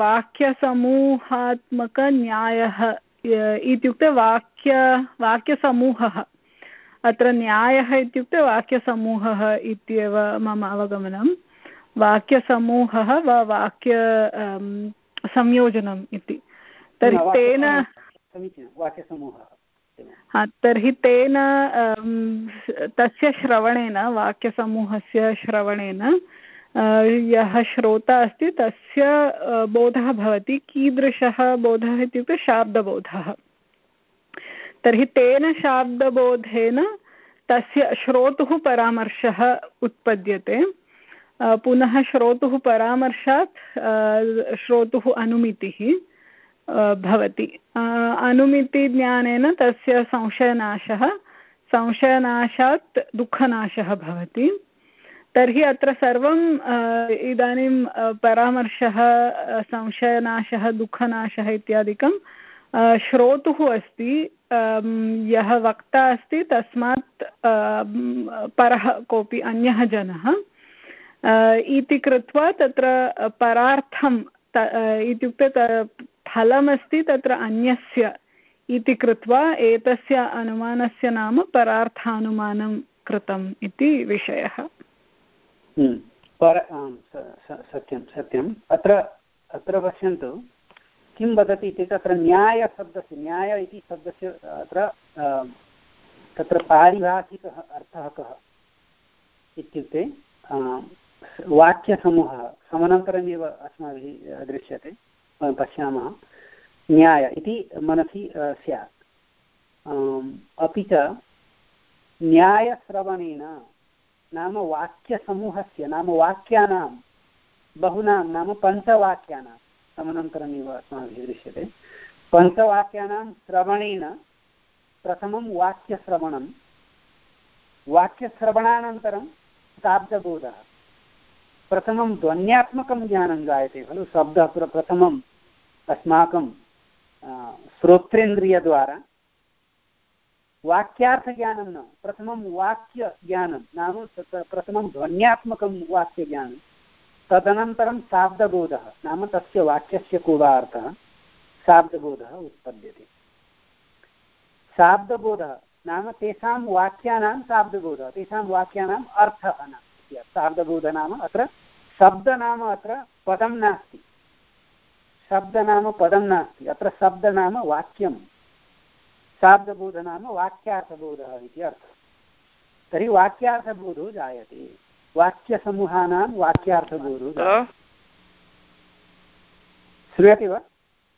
वाक्यसमूहात्मकन्यायः इत्युक्ते वाक्य वाक्यसमूहः, अत्र न्यायः इत्युक्ते वाक्यसमूहः इत्येव मम अवगमनं। वाक्यसमूहः वा वाक्य संयोजनम् इति। तर्हि तेन हा तर्हि तेन तस्य श्रवणेन, वाक्यसमूहस्य श्रवणेन यः श्रोता अस्ति तस्य बोधः भवति। कीदृशः बोधः इत्युक्ते शाब्दबोधः। तर्हि तेन शाब्दबोधेन तस्य श्रोतुः परामर्शः उत्पद्यते। पुनः श्रोतुः परामर्शात् श्रोतुः अनुमितिः भवति। अनुमितिज्ञानेन तस्य संशयनाशः, संशयनाशात् दुःखनाशः भवति। तर्हि अत्र सर्वं इदानीं परामर्शः, संशयनाशः, दुःखनाशः इत्यादिकं श्रोतुः अस्ति, यः वक्ता अस्ति तस्मात् परः कोऽपि अन्यः जनः इति कृत्वा तत्र परार्थं इत्युक्ते फलमस्ति तत्र अन्यस्य इति कृत्वा एतस्य अनुमानस्य नाम परार्थानुमानं कृतम् इति विषयः। सत्यं सत्यम्। अत्र अत्र पश्यन्तु किं वदति इति, तत्र न्यायशब्दस्य, न्याय इति शब्दस्य अत्र तत्र पारिभाषिकः अर्थः कः इत्युक्ते वाक्यसमूहः। समनन्तरमेव अस्माभिः दृश्यते, पश्यामः। न्याय इति मनसि स्यात्। अपि च न्यायश्रवणेन नाम वाक्यसमूहस्य, नाम वाक्यानां बहूनां, नाम पञ्चवाक्यानां, समनन्तरमेव अस्माभिः दृश्यते, पञ्चवाक्यानां श्रवणेन प्रथमं वाक्यश्रवणं, वाक्यश्रवणानन्तरं शाब्दबोधः, प्रथमं ध्वन्यात्मकं ज्ञानं जायते खलु। शब्दः प्रथमम् अस्माकं श्रोत्रेन्द्रियद्वारा, वाक्यार्थज्ञानं न, प्रथमं वाक्यज्ञानं नाम तत्र प्रथमं ध्वन्यात्मकं वाक्यज्ञानं, तदनन्तरं शाब्दबोधः नाम तस्य वाक्यस्य को वा अर्थः, शाब्दबोधः उत्पद्यते। शाब्दबोधः नाम तेषां वाक्यानां शाब्दबोधः, तेषां वाक्यानाम् अर्थः नाम शाब्दबोधः। नाम अत्र शब्द नाम अत्र पदं नास्ति, शब्द नाम पदं नास्ति, अत्र शब्द नाम वाक्यं, शाब्दबोधः नाम वाक्यार्थबोधः इति अर्थः। तर्हि वाक्यार्थबोधो जायते, वाक्यसमूहानां वाक्यार्थबोधो जायते। श्रूयते वा?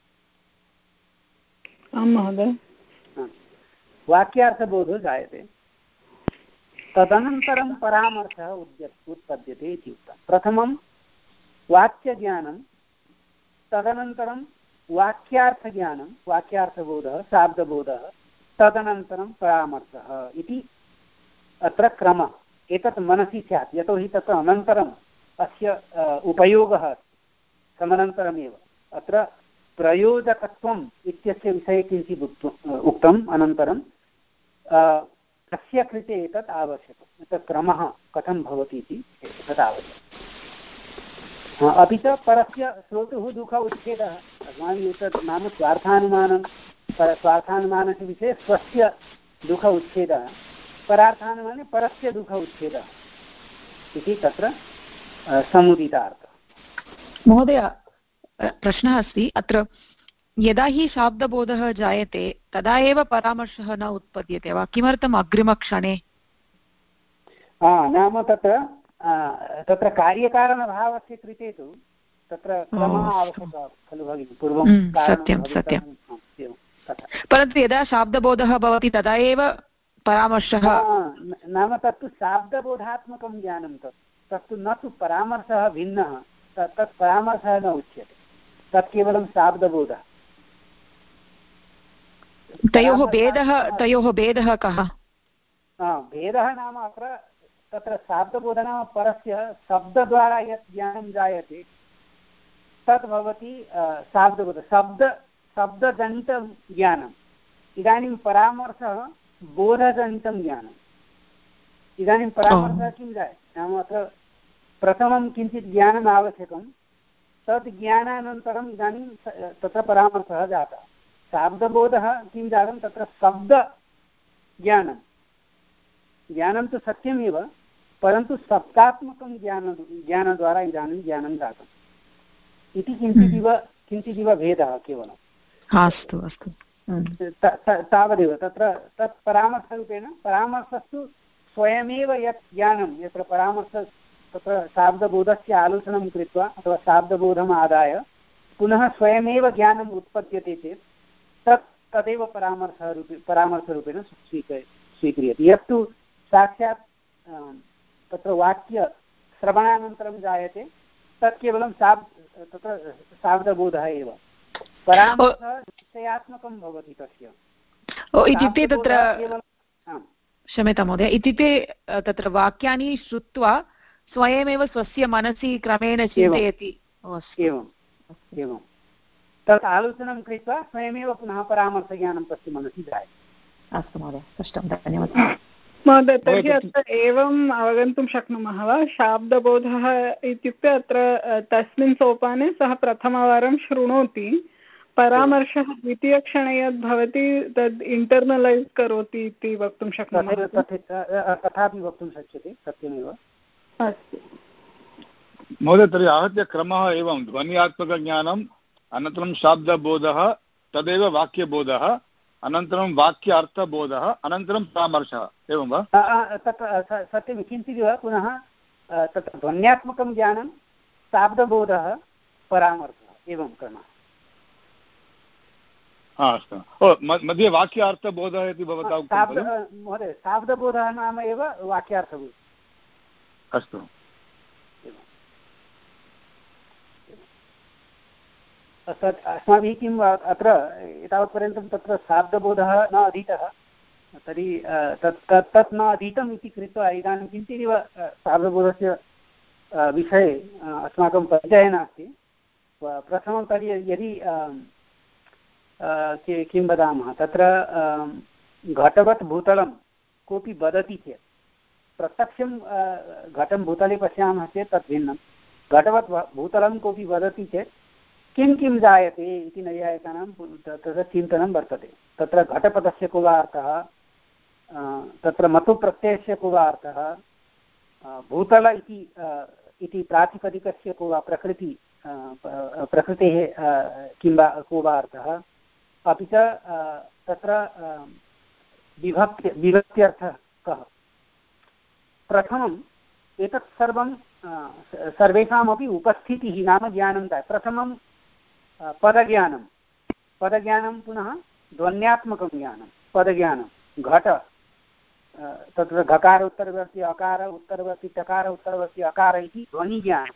आं महोदय। वाक्यार्थबोधो जायते। तदनन्तरं परामर्शः उत्पद्यते इति उक्तं। प्रथमं वाक्यज्ञानं, तदनन्तरं वाक्यार्थज्ञानं, वाक्यार्थबोधः, शाब्दबोधः, तदनन्तरं परामर्शः इति अत्र क्रमः। एतत् मनसि स्यात्, यतोहि तत्र अनन्तरम् अस्य उपयोगः समनन्तरमेव। अत्र प्रयोजकत्वम् इत्यस्य विषये किञ्चित् उक्तम् अनन्तरं कस्य कृते एतत् आवश्यकम्, एतत् क्रमः कथं भवति इति एतत् आवश्यकम्। अपि च परस्य श्रोतुः दुःख उच्छेदः, अस्माभिः एतत् नाम स्वार्थानुमानं, स्वार्थानुमानस्य विषये स्वस्य दुःख उच्छेदः, परार्थानुमाने परस्य दुःख उच्छेदः इति तत्र समुदितार्थः। महोदय, प्रश्नः अस्ति अत्र, यदा हि शाब्दबोधः जायते तदा एव परामर्शः न उत्पद्यते वा? किमर्थम् अग्रिमक्षणे? नाम तत्र तत्र कार्यकारणभावस्य कृते तु तत्र क्रमः आवश्यकः खलु भगिनि, पूर्वं सत्यं सत्यं। परन्तु यदा शाब्दबोधः भवति तदा एव परामर्शः, नाम तत्तु शाब्दबोधात्मकं ज्ञानं, तत् तत्तु न तु परामर्शः भिन्नः, तत् परामर्शः न उच्यते, तत् केवलं शाब्दबोधः। तयोः भेदः, तयोः भेदः कः? भेदः नाम अत्र तत्र शाब्दबोधः नाम परस्य शब्दद्वारा यत् ज्ञानं जायते तद् भवति शाब्दबोधः शब्द शब्दजनितं ज्ञानम्। इदानीं परामर्शः बोधजनितं ज्ञानम्। इदानीं परामर्शः किं जायते नाम अत्र प्रथमं किञ्चित् ज्ञानम् आवश्यकं तद् ज्ञानानन्तरम् इदानीं तत्र परामर्शः जातः। शाब्दबोधः किं जातं तत्र शब्दज्ञानं ज्ञानं तु सत्यमेव परन्तु शब्दात्मकं ज्ञान ज्ञानद्वारा इदानीं ज्ञानं जातम् इति किञ्चिदिव किञ्चिदिव भेदः केवलम्। अस्तु अस्तु तावदेव तत्र तत् परामर्शरूपेण परामर्शस्तु स्वयमेव यत् ज्ञानं यत्र परामर्श तत्र शाब्दबोधस्य आलोचनं कृत्वा अथवा शाब्दबोधम् आदाय पुनः स्वयमेव ज्ञानम् उत्पद्यते चेत् तत् तदेव परामर्शरूपे परामर्शरूपेण स्वीक्रिय स्वीक्रियते। यत्तु साक्षात् तत्र वाक्यश्रवणानन्तरं जायते तत् केवलं शाब् तत्र शाब्दबोधः एव परामर्शः निश्चयात्मकं भवति तस्य। इत्युक्ते तत्र क्षम्यतां महोदय इत्युक्ते तत्र वाक्यानि श्रुत्वा स्वयमेव स्वस्य मनसि क्रमेण चिन्तयति। एवम् एवं तत् आलोचनं कृत्वा स्वयमेव पुनः परामर्शज्ञानं तस्य मनसि जायते। अस्तु महोदय स्पष्टं धन्यवादः महोदय। तर्हि अत्र एवम् अवगन्तुं शक्नुमः वा शाब्दबोधः इत्युक्ते अत्र तस्मिन् सोपाने सः प्रथमवारं शृणोति परामर्शः द्वितीयक्षणे यद् भवति तद् इण्टर्नलैस् करोति इति वक्तुं शक्नुमः। तथापि वक्तुं शक्यते सत्यमेव। अस्तु महोदय तर्हि आहत्य क्रमः एवं ध्वन्यात्मकज्ञानम् अनन्तरं शाब्दबोधः तदेव वाक्यबोधः अनन्तरं वाक्य अर्थबोधः अनन्तरं परामर्शः एवं वा? तत्र सत्यं किञ्चिदिव पुनः तत्र ध्वन्यात्मकं ज्ञानं शाब्दबोधः परामर्शः एवं क्रमः। हा अस्तु ओ मध्ये वाक्यार्थबोधः इति भवता उक्तं खलु? महोदय शाब्दबोधः नाम एव वाक्यार्थबोधः। अस्तु तत् अस्माभिः किम् अत्र एतावत्पर्यन्तं तत्र शाब्दबोधः न अधीतः तर्हि तत् तत् तत् न अधीतम् इति कृत्वा इदानीं किञ्चिदिव शाब्दबोधस्य विषये अस्माकं परिचयः नास्ति। प्रथमं तर्हि यदि किं वदामः तत्र घटवत् भूतलं कोऽपि वदति चेत् प्रत्यक्षं घटं भूतले पश्यामः चेत् तत् भिन्नं। घटवत् भूतलं कोऽपि वदति चेत् किं किं जायते इति नैयायिकानां तत्र चिन्तनं वर्तते। तत्र घटपदस्य को वा अर्थः तत्र मतुप्रत्ययस्य को वा अर्थः भूतल इति इति प्रातिपदिकस्य को वा प्रकृति प्रकृतेः किं वा को वा अर्थः अपि च तत्र विभक्ति विभक्त्यर्थः कः। प्रथमम् एतत् सर्वं सर्वेषामपि उपस्थितिः नाम ज्ञानं दा प्रथमं पदज्ञानं पदज्ञानं पुनः ध्वन्यात्मकं ज्ञानं पदज्ञानं घट तत्र घकार उत्तरवर्ती अकार उत्तरवर्ती टकार उत्तरवर्ती अकार इति ध्वनिज्ञानं।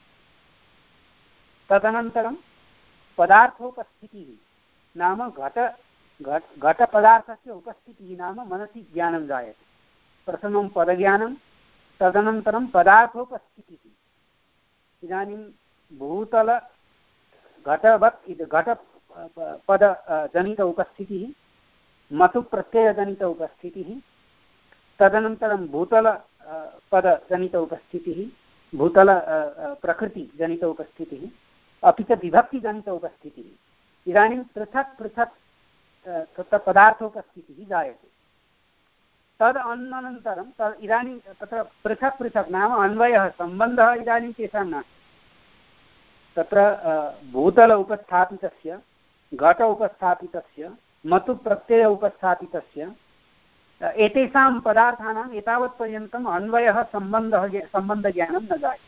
तदनन्तरं पदार्थोपस्थितिः नाम घट घट घटपदार्थस्य उपस्थितिः नाम मनसि ज्ञानं जायते। प्रथमं पदज्ञानं तदनन्तरं पदार्थोपस्थितिः। इदानीं भूतल घटवत् इति घटपदजनित उपस्थितिः मतुप्रत्ययजनित उपस्थितिः तदनन्तरं भूतल पदजनित उपस्थितिः भूतल प्रकृतिजनित उपस्थितिः अपि च विभक्तिजनित उपस्थितिः। इदानीं पृथक् पृथक् तत्र पदार्थोपस्थितिः जायते। तद् अनन्तरं तद् इदानीं तत्र पृथक् पृथक् नाम अन्वयः सम्बन्धः इदानीं तेषां नास्ति। तत्र भूतल उपस्थापितस्य घट उपस्थापितस्य मतुप्रत्यय उपस्थापितस्य एतेषां पदार्थानाम् एतावत्पर्यन्तम् अन्वयः सम्बन्धः सम्बन्धज्ञानं न जायते।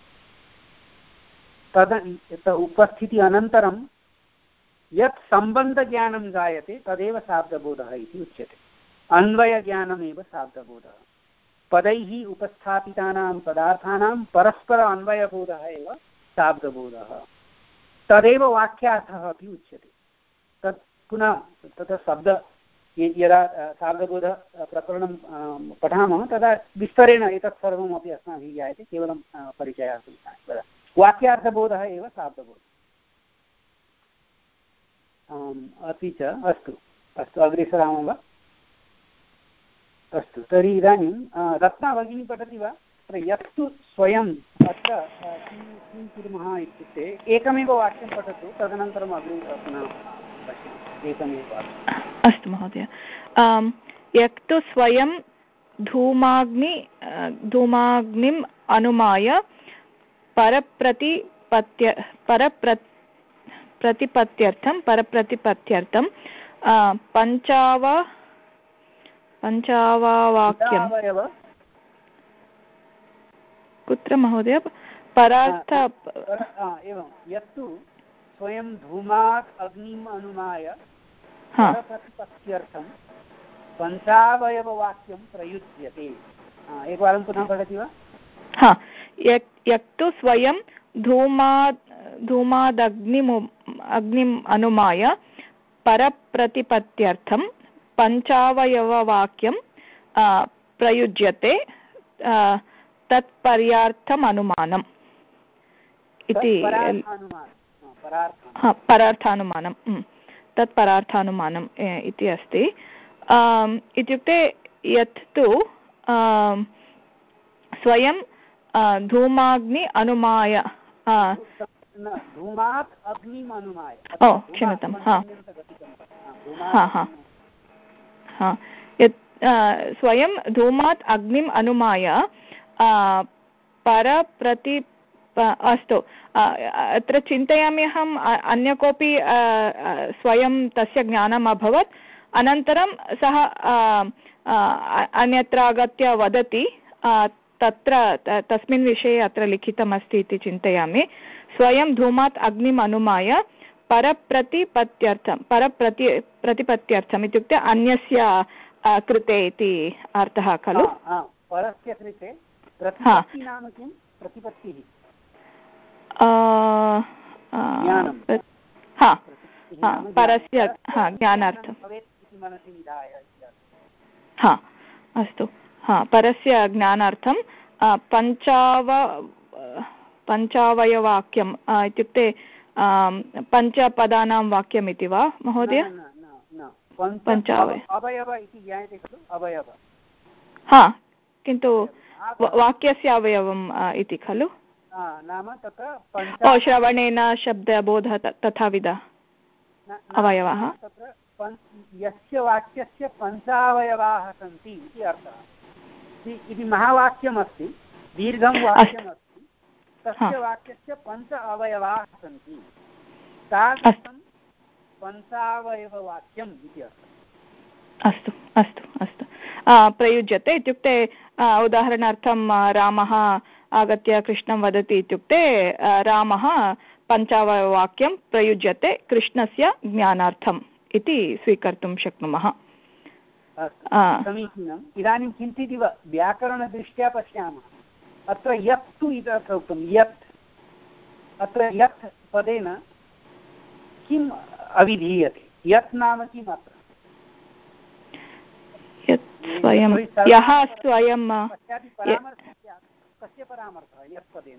तद् उपस्थिति अनन्तरं यत् सम्बन्धज्ञानं जायते तदेव शाब्दबोधः इति उच्यते। अन्वयज्ञानमेव शाब्दबोधः। पदैः उपस्थापितानां पदार्थानां परस्पर अन्वयबोधः एव शाब्दबोधः। तदेव वाक्यार्थः अपि उच्यते। तत् पुनः तत्र शब्द यदा सार्धबोधप्रकरणं पठामः तदा विस्तरेण एतत् सर्वमपि अस्माभिः ज्ञायते, केवलं परिचयार्थं। वाक्यार्थबोधः एव सार्धबोधः। अपि च अस्तु अस्तु अग्रे सरामः वा? अस्तु, तर्हि इदानीं रत्ना भगिनी पठति वा? अत्र यत्तु स्वयम् अत्र किं किं कुर्मः इत्युक्ते एकमेव वाक्यं पठतु, तदनन्तरम् अग्रे पुनः पश्यामः। एकमेव वाक्यम्। अस्तु महोदय। यत्तु स्वयं धूमाग्नि धूमाग्निम् अनुमाय परप्रतिपत्य परप्र प्रतिपत्त्यर्थं परप्रतिपत्त्यर्थं पञ्चाव पञ्चावाक्यं कुत्र महोदय? परार्थ एवं यत्तु स्वयं धूमात् अग्निम् अनुमाय परप्रतिपत्त्यर्थं पञ्चावयववाक्यं प्रयुज्यते। एकवारं पुनः पठति वा? हा, यत्तु स्वयं धूमात् धूमादग्निम् अग्निम् अनुमाय परप्रतिपत्त्यर्थं पञ्चावयववाक्यं प्रयुज्यते, तत्पर्यार्थम् अनुमानम् इति। परार्थानुमानं, तत् परार्थानुमानम् इति अस्ति। इत्युक्ते यत् तु स्वयं धूमाग्नि अनुमाय धूमात् अग्निम् अनुमाय ओ क्षम्यतां हा हा हा हा यत् स्वयं धूमात् अग्निम् अनुमाय परप्रति अस्तु, अत्र चिन्तयामि अहम् अन्य कोऽपि स्वयं तस्य ज्ञानम् अभवत्, अनन्तरं सः अन्यत्र आगत्य वदति, तत्र तस्मिन् विषये अत्र लिखितमस्ति इति चिन्तयामि। स्वयं धूमात् अग्निम् अनुमाय परप्रतिपत्त्यर्थं परप्रति प्रतिपत्त्यर्थम् इत्युक्ते अन्यस्य कृते इति अर्थः खलु? परस्य कृते प्रतिपत्ति नाम किं? प्रतिपत्तिः हा परस्य ज्ञानार्थं। हा अस्तु, हा परस्य ज्ञानार्थं पञ्चाव पञ्चावयवाक्यम् इत्युक्ते पञ्चपदानां वाक्यम् इति वा महोदय? पञ्चावय अवयव इति ज्ञायते खलु? अवयव हा, किन्तु वाक्यस्य अवयवम् इति खलु? नाम तत्र ओ श्रवणेन शब्दबोधः तथाविध अवयवः। तत्र यस्य वाक्यस्य पञ्चावयवाः सन्ति इति अर्थः। इति महावाक्यमस्ति, दीर्घं वाक्यमस्ति, तस्य वाक्यस्य पञ्च अवयवाः सन्ति, तादृशं पञ्चावयववाक्यम् इति अर्थः। अस्तु अस्तु अस्तु प्रयुज्यते इत्युक्ते उदाहरणार्थं रामः आगत्य कृष्णं वदति इत्युक्ते रामः पञ्चावयववाक्यं प्रयुज्यते कृष्णस्य ज्ञानार्थम् इति स्वीकर्तुं शक्नुमः। समीचीनम्। इदानीं किञ्चिदिव व्याकरणदृष्ट्या पश्यामः। अत्र यत्तु इति अत्र उक्तं, यत् अत्र यत् पदेन किम् अभिधीयते? यत् नाम किम्? अत्र यत् स्वयं यः स्वयं कस्य परामर्शः यत् पदेन?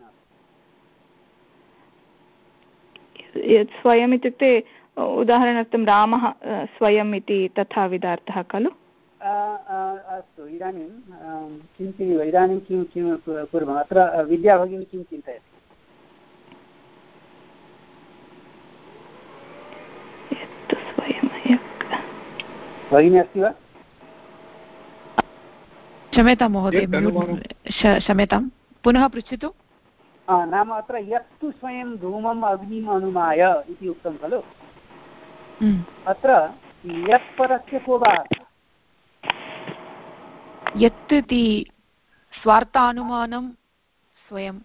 यत् स्वयम् इत्युक्ते उदाहरणार्थं रामः स्वयम् इति तथाविधार्थः खलु? अस्तु, इदानीं चिन्तयेव। इदानीं किं किं कुर्मः? अत्र विद्याभगिनी किं चिन्तयति? भगिनी अस्ति वा? क्षम्यतां महोदय, क्षम्यतां, पुनः पृच्छतु। नाम अत्र यत्तु स्वयं धूमम् अग्निम् अनुमाय इति उक्तं खलु? अत्र यत् परस्य को वा? यत् इति स्वार्थानुमानं स्वयं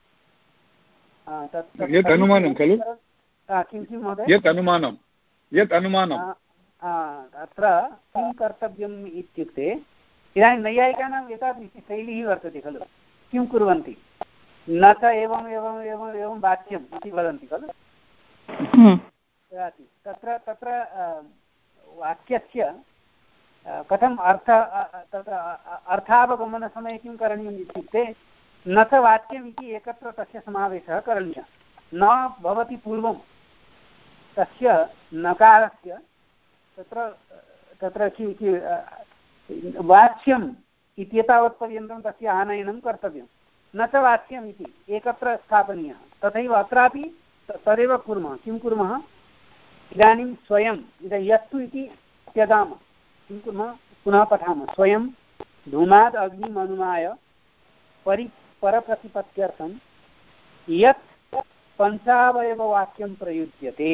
यत् अनुमानं खलु? किं किं महोदय? यत् अनुमानं यत् अनुमानम् अत्र किं कर्तव्यम् इत्युक्ते, इदानीं नैयायिकानां एतादृशी शैली वर्तते खलु? किं कुर्वन्ति? न च एवम् एवम् एवम् एवं वाक्यम् इति वदन्ति खलु? तत्र तत्र वाक्यस्य कथम् अर्थ तत्र अर्थावगमनसमये किं करणीयम् इत्युक्ते न च वाक्यम् इति एकत्र तस्य समावेशः करणीयः न भवति पूर्वं तस्य नकारस्य तत्र तत्र कि कि वाच्यम् इत्येतावत्पर्यन्तं तस्य आनयनं कर्तव्यं न च वाच्यम् इति एकत्र स्थापनीयः तथैव अत्रापि तदेव कुर्मः किं कुर्मः इदानीं स्वयम् इदं यत्तु इति त्यजामः किं कुर्मः पुनः पठामः स्वयं धूमाद् अग्निमनुमाय परि परप्रतिपत्त्यर्थं यत् पञ्चावयववाक्यं प्रयुज्यते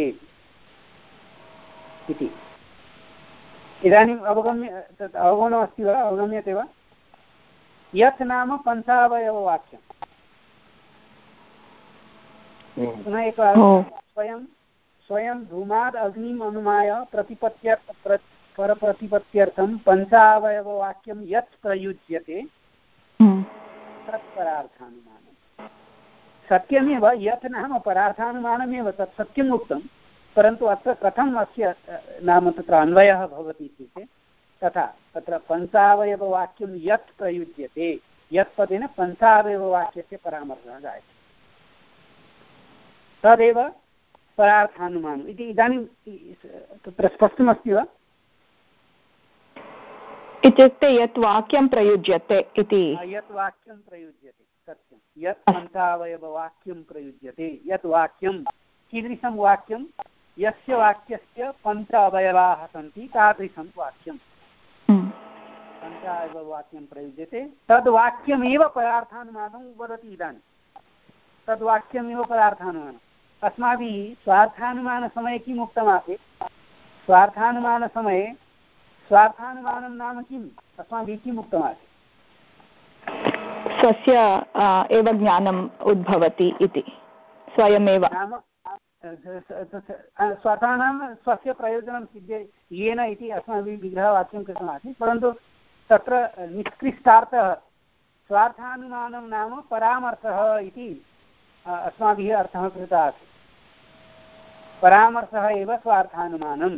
इति इदानीम् अवगम्य तत् अवगमनमस्ति वा अवगम्यते वा यत् नाम पञ्चावयववाक्यं पुनः एकवारं स्वयं स्वयं धूमाद् अग्निम् अनुमाय प्रतिपत्य परप्रतिपत्त्यर्थं पञ्चावयववाक्यं यत् प्रयुज्यते तत् परार्थानुमानं सत्यमेव यत् नाम परार्थानुमानमेव तत् सत्यम् उक्तं परन्तु अत्र कथम् अस्य नाम तत्र अन्वयः भवति इत्युक्ते तथा तत्र पञ्चावयववाक्यं यत् प्रयुज्यते यत् पदेन पञ्चावयववाक्यस्य परामर्शः जायते तदेव परार्थानुमानम् इति इदानीं तत्र स्पष्टमस्ति वा इत्युक्ते यत् वाक्यं प्रयुज्यते इति यत् वाक्यं प्रयुज्यते सत्यं यत् पञ्चावयववाक्यं प्रयुज्यते यत् वाक्यं कीदृशं वाक्यं यस्य वाक्यस्य पञ्च अवयवाः सन्ति तादृशं वाक्यं पञ्चावयववाक्यं प्रयुज्यते तद्वाक्यमेव परार्थानुमानं वदति इदानीं तद्वाक्यमेव परार्थानुमानम् अस्माभिः स्वार्थानुमानसमये किम् उक्तमासीत् स्वार्थानुमानसमये स्वार्थानुमानं नाम किम् अस्माभिः किम् उक्तमासीत् स्वस्य एव ज्ञानम् उद्भवति इति स्वयमेव नाम स्वार्थानां स्वस्य प्रयोजनं सिद्ध्ये येन इति अस्माभिः विग्रहवाक्यं कृतमासीत् परन्तु तत्र निष्कृष्टार्थः स्वार्थानुमानं नाम परामर्थः इति अस्माभिः अर्थः कृतः आसीत् परामर्थः एव स्वार्थानुमानम्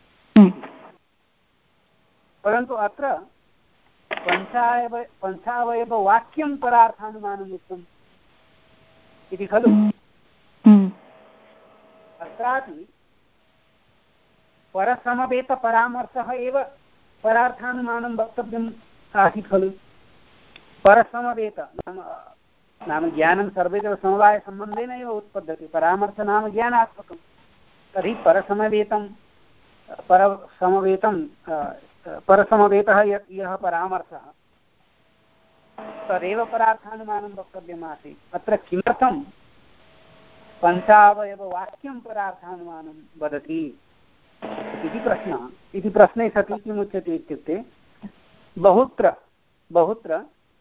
परन्तु अत्र पञ्चावय पञ्चावयववाक्यं परार्थानुमानम् उक्तम् इति खलु अत्रापि परसमवेतपरामर्थः एव परार्थानुमानं वक्तव्यम् आसीत् खलु परसमवेत नाम नाम ज्ञानं सर्वैः समवायसम्बन्धेन एव उत्पद्यते परामर्श नाम ज्ञानात्मकं तर्हि परसमवेतं परसमवेतं परसमवेतः यत् यः परामर्शः तदेव परार्थानुमानं वक्तव्यम् आसीत् अत्र किमर्थं पञ्चावयववाक्यं परार्थानुमानं वदति इति प्रश्नः इति प्रश्ने सति किमुच्यते इत्युक्ते बहुत्र बहुत्र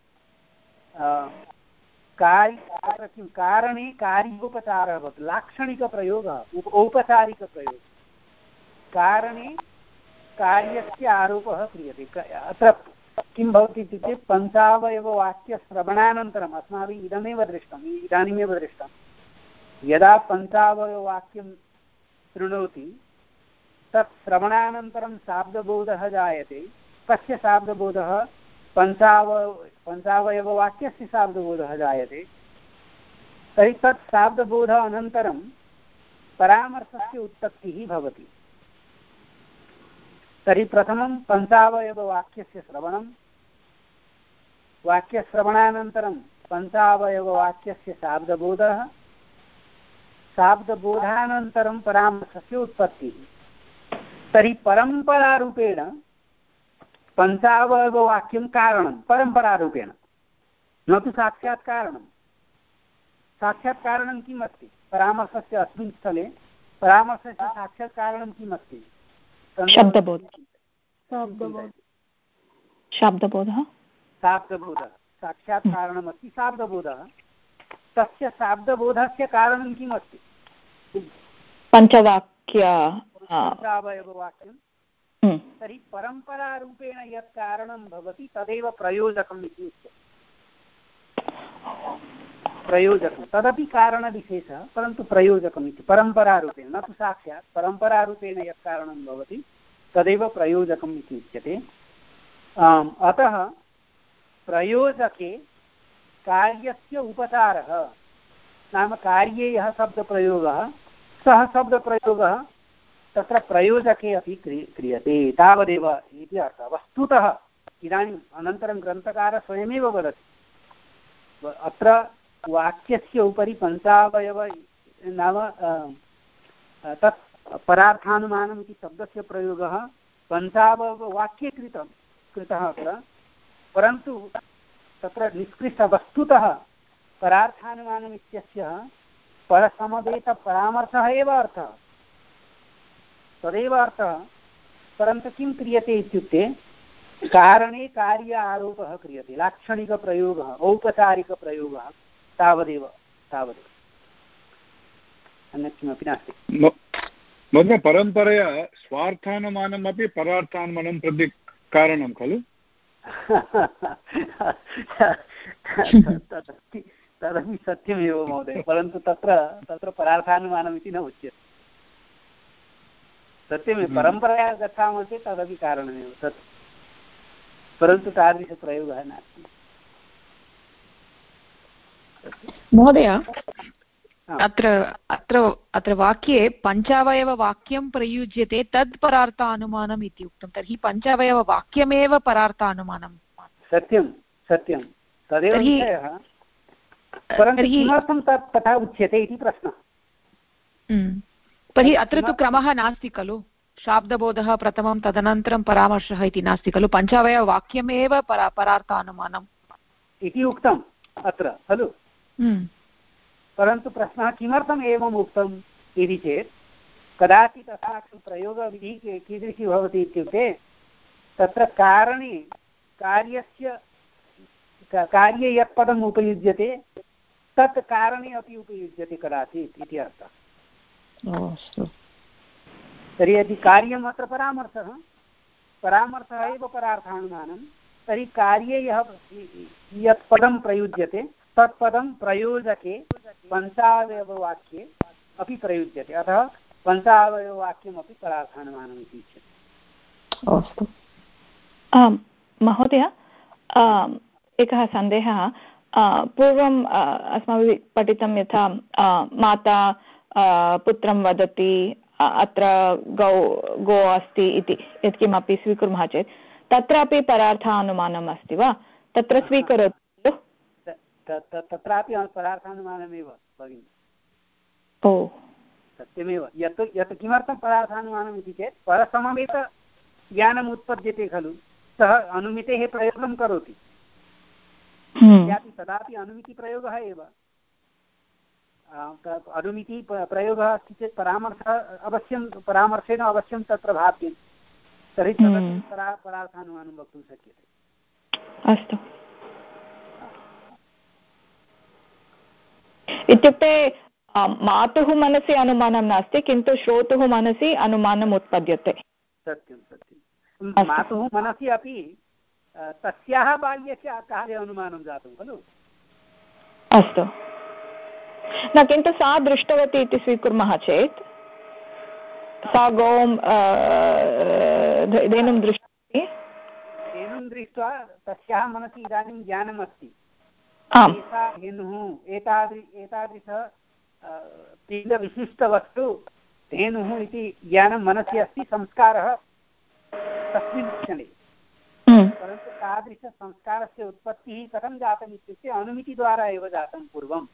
कार्य तत्र किं कारणे कार्योपचारः भवति लाक्षणिकप्रयोगः औपचारिकप्रयोगः कारणे कार्यस्य आरोपः क्रियते अत्र किं भवति इत्युक्ते पञ्चावयववाक्यश्रवणानन्तरम् अस्माभिः इदमेव दृष्टम् इदानीमेव दृष्टं यदा पञ्चावयववाक्यं शृणोति तत् श्रवणानन्तरं शाब्दबोधः जायते कस्य शाब्दबोधः पञ्चावय पञ्चावयववाक्यस्य शाब्दबोधः जायते तर्हि तत् शाब्दबोध अनन्तरं परामर्शस्य उत्पत्तिः भवति तर्हि प्रथमं पञ्चावयववाक्यस्य श्रवणं वाक्यश्रवणानन्तरं पञ्चावयववाक्यस्य शाब्दबोधः शाब्दबोधानन्तरं परामर्शस्य उत्पत्तिः तर्हि परम्परारूपेण पञ्चावयववाक्यं कारणं परम्परारूपेण न तु साक्षात् कारणं साक्षात् कारणं किम् अस्ति परामर्शस्य अस्मिन् स्थले परामर्शस्य साक्षात् कारणं किम् अस्ति शब्दबोधः शब्दबोधः शाब्दबोधः साक्षात् कारणमस्ति शाब्दबोधः तस्य शाब्दबोधस्य कारणं किम् अस्ति पञ्चवाक्य पञ्चावयववाक्यं तर्हि परम्परारूपेण यत् कारणं भवति तदेव प्रयोजकम् इति उच्यते प्रयोजकं तदपि कारणविशेषः परन्तु प्रयोजकम् इति परम्परारूपेण न तु साक्षात् परम्परारूपेण यत् कारणं भवति तदेव प्रयोजकम् इति उच्यते अतः प्रयोजके कार्यस्य उपचारः नाम कार्ये यः शब्दप्रयोगः सः शब्दप्रयोगः तत्र प्रयोजके अपि क्रियते तावदेव इति अर्थः। वस्तुतः इदानीम् अनन्तरं ग्रन्थकारः स्वयमेव वदति अत्र वाक्यस्य उपरि पञ्चावयव नाम तत् परार्थानुमानम् इति शब्दस्य प्रयोगः पञ्चावयववाक्ये कृतं कृतः अत्र, परन्तु तत्र निष्कृष्ट वस्तुतः परार्थानुमानम् इत्यस्य परसमवेतपरामर्शः एव अर्थः, तदेव अर्थः। परन्तु किं क्रियते इत्युक्ते कारणे कार्य आरोपः क्रियते, लाक्षणिकप्रयोगः औपचारिकप्रयोगः तावदेव तावदेव अन्यत् किमपि नास्ति। महोदय परम्परया स्वार्थानुमानमपि परार्थानुमानं प्रति कारणं खलु? तदपि सत्यमेव महोदय, परन्तु तत्र तत्र परार्थानुमानम् इति न उच्यते। सत्यमेव परम्परया गच्छामः चेत् तदपि कारणमेव तत्, परन्तु तादृशप्रयोगः नास्ति। महोदय अत्र अत्र अत्र वाक्ये पञ्चावयववाक्यं प्रयुज्यते तद् परार्थानुमानम् इति उक्तं, तर्हि पञ्चावयववाक्यमेव परार्थानुमानं। सत्यं सत्यं तदेव विषयः, परन्तु किमर्थं तत् तथा उच्यते इति प्रश्नः। तर्हि अत्र तु क्रमः नास्ति खलु, शाब्दबोधः प्रथमं तदनन्तरं परामर्शः इति नास्ति खलु, पञ्चावयववाक्यमेव परा परार्थानुमानम् इति उक्तम् अत्र खलु। परन्तु प्रश्नः किमर्थम् एवम् उक्तम् इति चेत् कदाचित् अस्माकं प्रयोगविधिः कीदृशी भवति इत्युक्ते तत्र कारणे कार्यस्य कार्ये यत् पदम् उपयुज्यते तत् कारणे अपि उपयुज्यते कदाचित् इति अर्थः। तर्हि यदि कार्यम् अत्र परामर्शः परामर्शः एव परार्थानुमानं, तर्हि कार्ये यः यत् पदं प्रयुज्यते तत्पदं प्रयोजके पञ्चावयववाक्ये अपि प्रयुज्यते, अतः पञ्चावयववाक्यमपि परार्थानुमानम् इति उच्यते। अस्तु महोदय, एकः सन्देहः। पूर्वम् अस्माभिः पठितं यथा माता पुत्रं वदति अत्र गौ गो अस्ति इति यत्किमपि स्वीकुर्मः चेत् तत्रापि परार्थानुमानम् अस्ति वा? तत्र स्वीकरोतु। तत्रापि परार्थानुमानमेव भगिनि। ओ सत्यमेव। यत् यत् किमर्थं परार्थानुमानम् इति चेत् परसमवेत ज्ञानम् उत्पद्यते खलु, सः अनुमितेः प्रयोगं करोति, तदापि अनुमितिप्रयोगः एव। अनुमिति प्रयोगः अस्ति चेत् परामर्शः अवश्यं परामर्शेन अवश्यं तत्र भाव्यं, तर्हि तदपि परा परार्थानुमानं वक्तुं शक्यते। अस्तु। इत्युक्ते मातुः मनसि अनुमानं नास्ति, किन्तु श्रोतुः मनसि अनुमानम् उत्पद्यते। सत्यं सत्यं। मातुः मनसि अपि तस्याः बाल्यस्य काले अनुमानं जातं खलु। अस्तु। न किन्तु सा दृष्टवती इति स्वीकुर्मः चेत्, सा गौं धेनुं दृष्टवती, धेनुं दृष्ट्वा तस्याः मनसि इदानीं ज्ञानम् अस्ति, एषा धेनुः एतादृ एतादृश पिण्डविशिष्टवस्तु धेनुः इति ज्ञानं मनसि अस्ति, संस्कारः तस्मिन् क्षणे। परन्तु तादृशसंस्कारस्य उत्पत्तिः कथं जातम् इत्युक्ते अनुमितिद्वारा एव जातं पूर्वम्।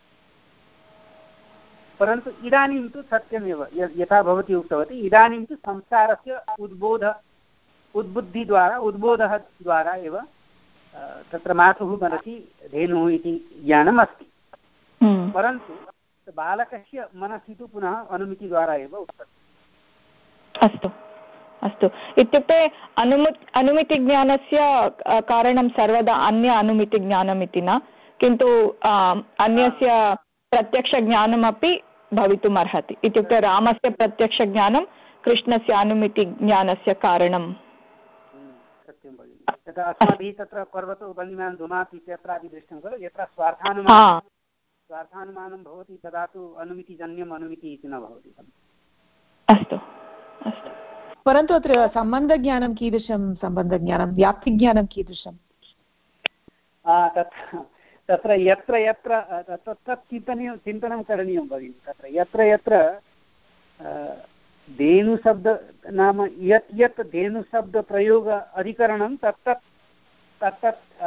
परन्तु इदानीं तु सत्यमेव यथा भवती उक्तवती, इदानीं तु संस्कारस्य उद्बोध उद्बुद्धिद्वारा उद्बोधः द्वारा एव तत्र मातुः मनसि धेनुः इति ज्ञानम् अस्ति, परन्तु बालकस्य मनसि तु पुनः अनुमितिद्वारा एव उत्पत्ति। अस्तु अस्तु। इत्युक्ते अनुमि अनुमितिज्ञानस्य कारणं सर्वदा अन्य अनुमितिज्ञानम् इति न, किन्तु अन्यस्य प्रत्यक्षज्ञानमपि भवितुम् अर्हति। इत्युक्ते रामस्य प्रत्यक्षज्ञानं कृष्णस्य अनुमितिज्ञानस्य कारणं। सत्यं भगिनि। यथा अस्माभिः तत्र पर्वतो बलिमान् धुमात् इत्यत्रापि दृष्टं खलु, यत्र स्वार्थानुमानं स्वार्थानुमानं भवति तदा तु अनुमितिजन्यम् अनुमिति इति न भवति खलु। अस्तु अस्तु। परन्तु अत्र सम्बन्धज्ञानं कीदृशं सम्बन्धज्ञानं व्याप्तिज्ञानं कीदृशं तत्र यत्र यत्र तत् चिन्तनीयं चिन्तनं करणीयं भगिनि तत्र यत्र यत्र धेनुशब्द नाम यत् यत् धेनुशब्दप्रयोग अधिकरणं तत् तत्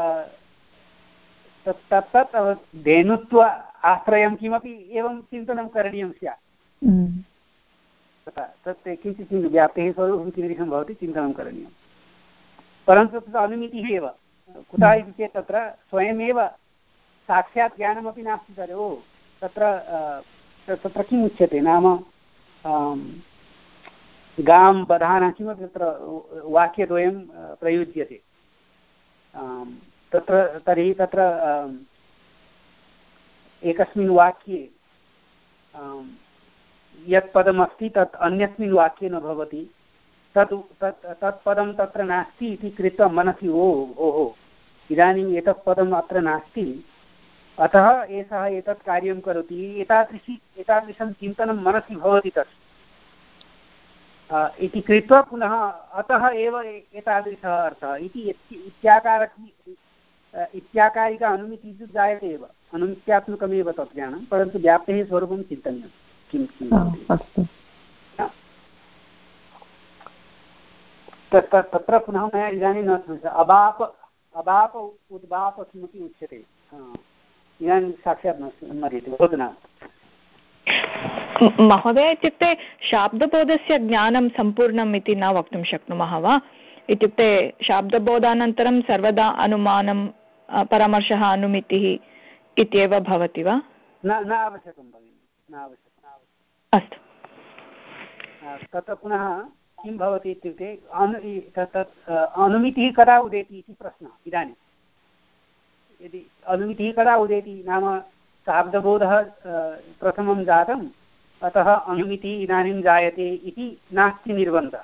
तत् तत् तत् धेनुत्व आश्रयं किमपि एवं चिन्तनं करणीयं स्यात् तत् किञ्चित् व्याप्तेः स्वरूपं कीदृशं भवति चिन्तनं करणीयं परन्तु तत्र अनुमितिः एव कुतः इति चेत् तत्र स्वयमेव साक्षात् ज्ञानमपि नास्ति तर्हि ओ तत्र तत्र किम् उच्यते नाम गां बधाना किमपि तत्र वाक्यद्वयं प्रयुज्यते तत्र तर्हि तत्र एकस्मिन् वाक्ये यत् पदमस्ति तत् अन्यस्मिन् वाक्ये न भवति तत् तत् तत् पदं तत्र नास्ति इति कृत्वा मनसि ओ ओहो इदानीम् एतत् पदम् अत्र नास्ति अतः एषः एतत् कार्यं करोति एतादृशी एतादृशं चिन्तनं मनसि भवति तत् इति कृत्वा पुनः अतः एव एतादृशः अर्थः इति इत्याकारक इत्याकारिक अनुमितिः जायते एव अनुमित्यात्मकमेव तत् ज्ञानं परन्तु व्याप्तेः स्वरूपं चिन्तनीयं किं किम् तत्र पुनः मया इदानीं न अबाप अबाप उद्बाप किमपि उच्यते इदानीं साक्षात् न स्मर्यते वदतु न महोदय इत्युक्ते शाब्दबोधस्य ज्ञानं सम्पूर्णम् इति न वक्तुं शक्नुमः वा इत्युक्ते शाब्दबोधानन्तरं सर्वदा अनुमानं परामर्शः अनुमितिः इत्येव भवति वा न न आवश्यकं भगिनि न आवश्यकम् अस्तु तत्र पुनः किं भवति इत्युक्ते तत् अनुमितिः कदा उदेति इति प्रश्नः इदानीं यदि अनुमितिः कदा उदेति नाम शाब्दबोधः प्रथमं जातम् अतः अनुमितिः इदानीं जायते इति नास्ति निर्बन्धः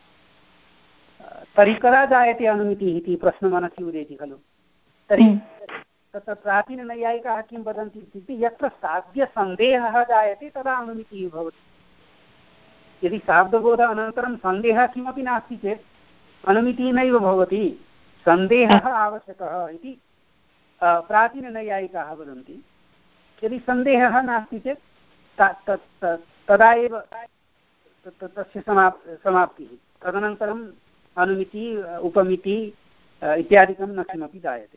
तर्हि कदा जायते अनुमितिः इति प्रश्नः मनसि उदेति खलु तर्हि तत्र प्राचीननैयायिकाः किं वदन्ति इत्युक्ते यत्र साध्यसन्देहः जायते तदा अनुमितिः भवति यदि शाब्दबोध अनन्तरं सन्देहः किमपि नास्ति चेत् अनुमितिः नैव भवति सन्देहः आवश्यकः इति प्राचीननैयायिकाः वदन्ति यदि सन्देहः नास्ति चेत् तदा एव तस्य समाप् समाप्तिः तदनन्तरम् अनुमितिः उपमितिः इत्यादिकं न किमपि जायते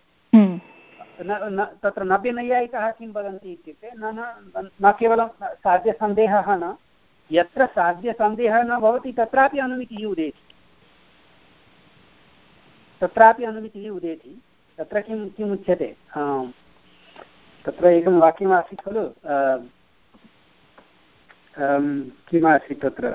न तत्र नव्यनैयायिकाः किं वदन्ति इत्युक्ते न न केवलं साध्यसन्देहः न यत्र साध्यसन्देहः न भवति तत्रापि अनुमितिः उदेति तत्रापि अनुमितिः उदेति तत्र किं किम् उच्यते तत्र एकं वाक्यमासीत् खलु किमासीत् तत्र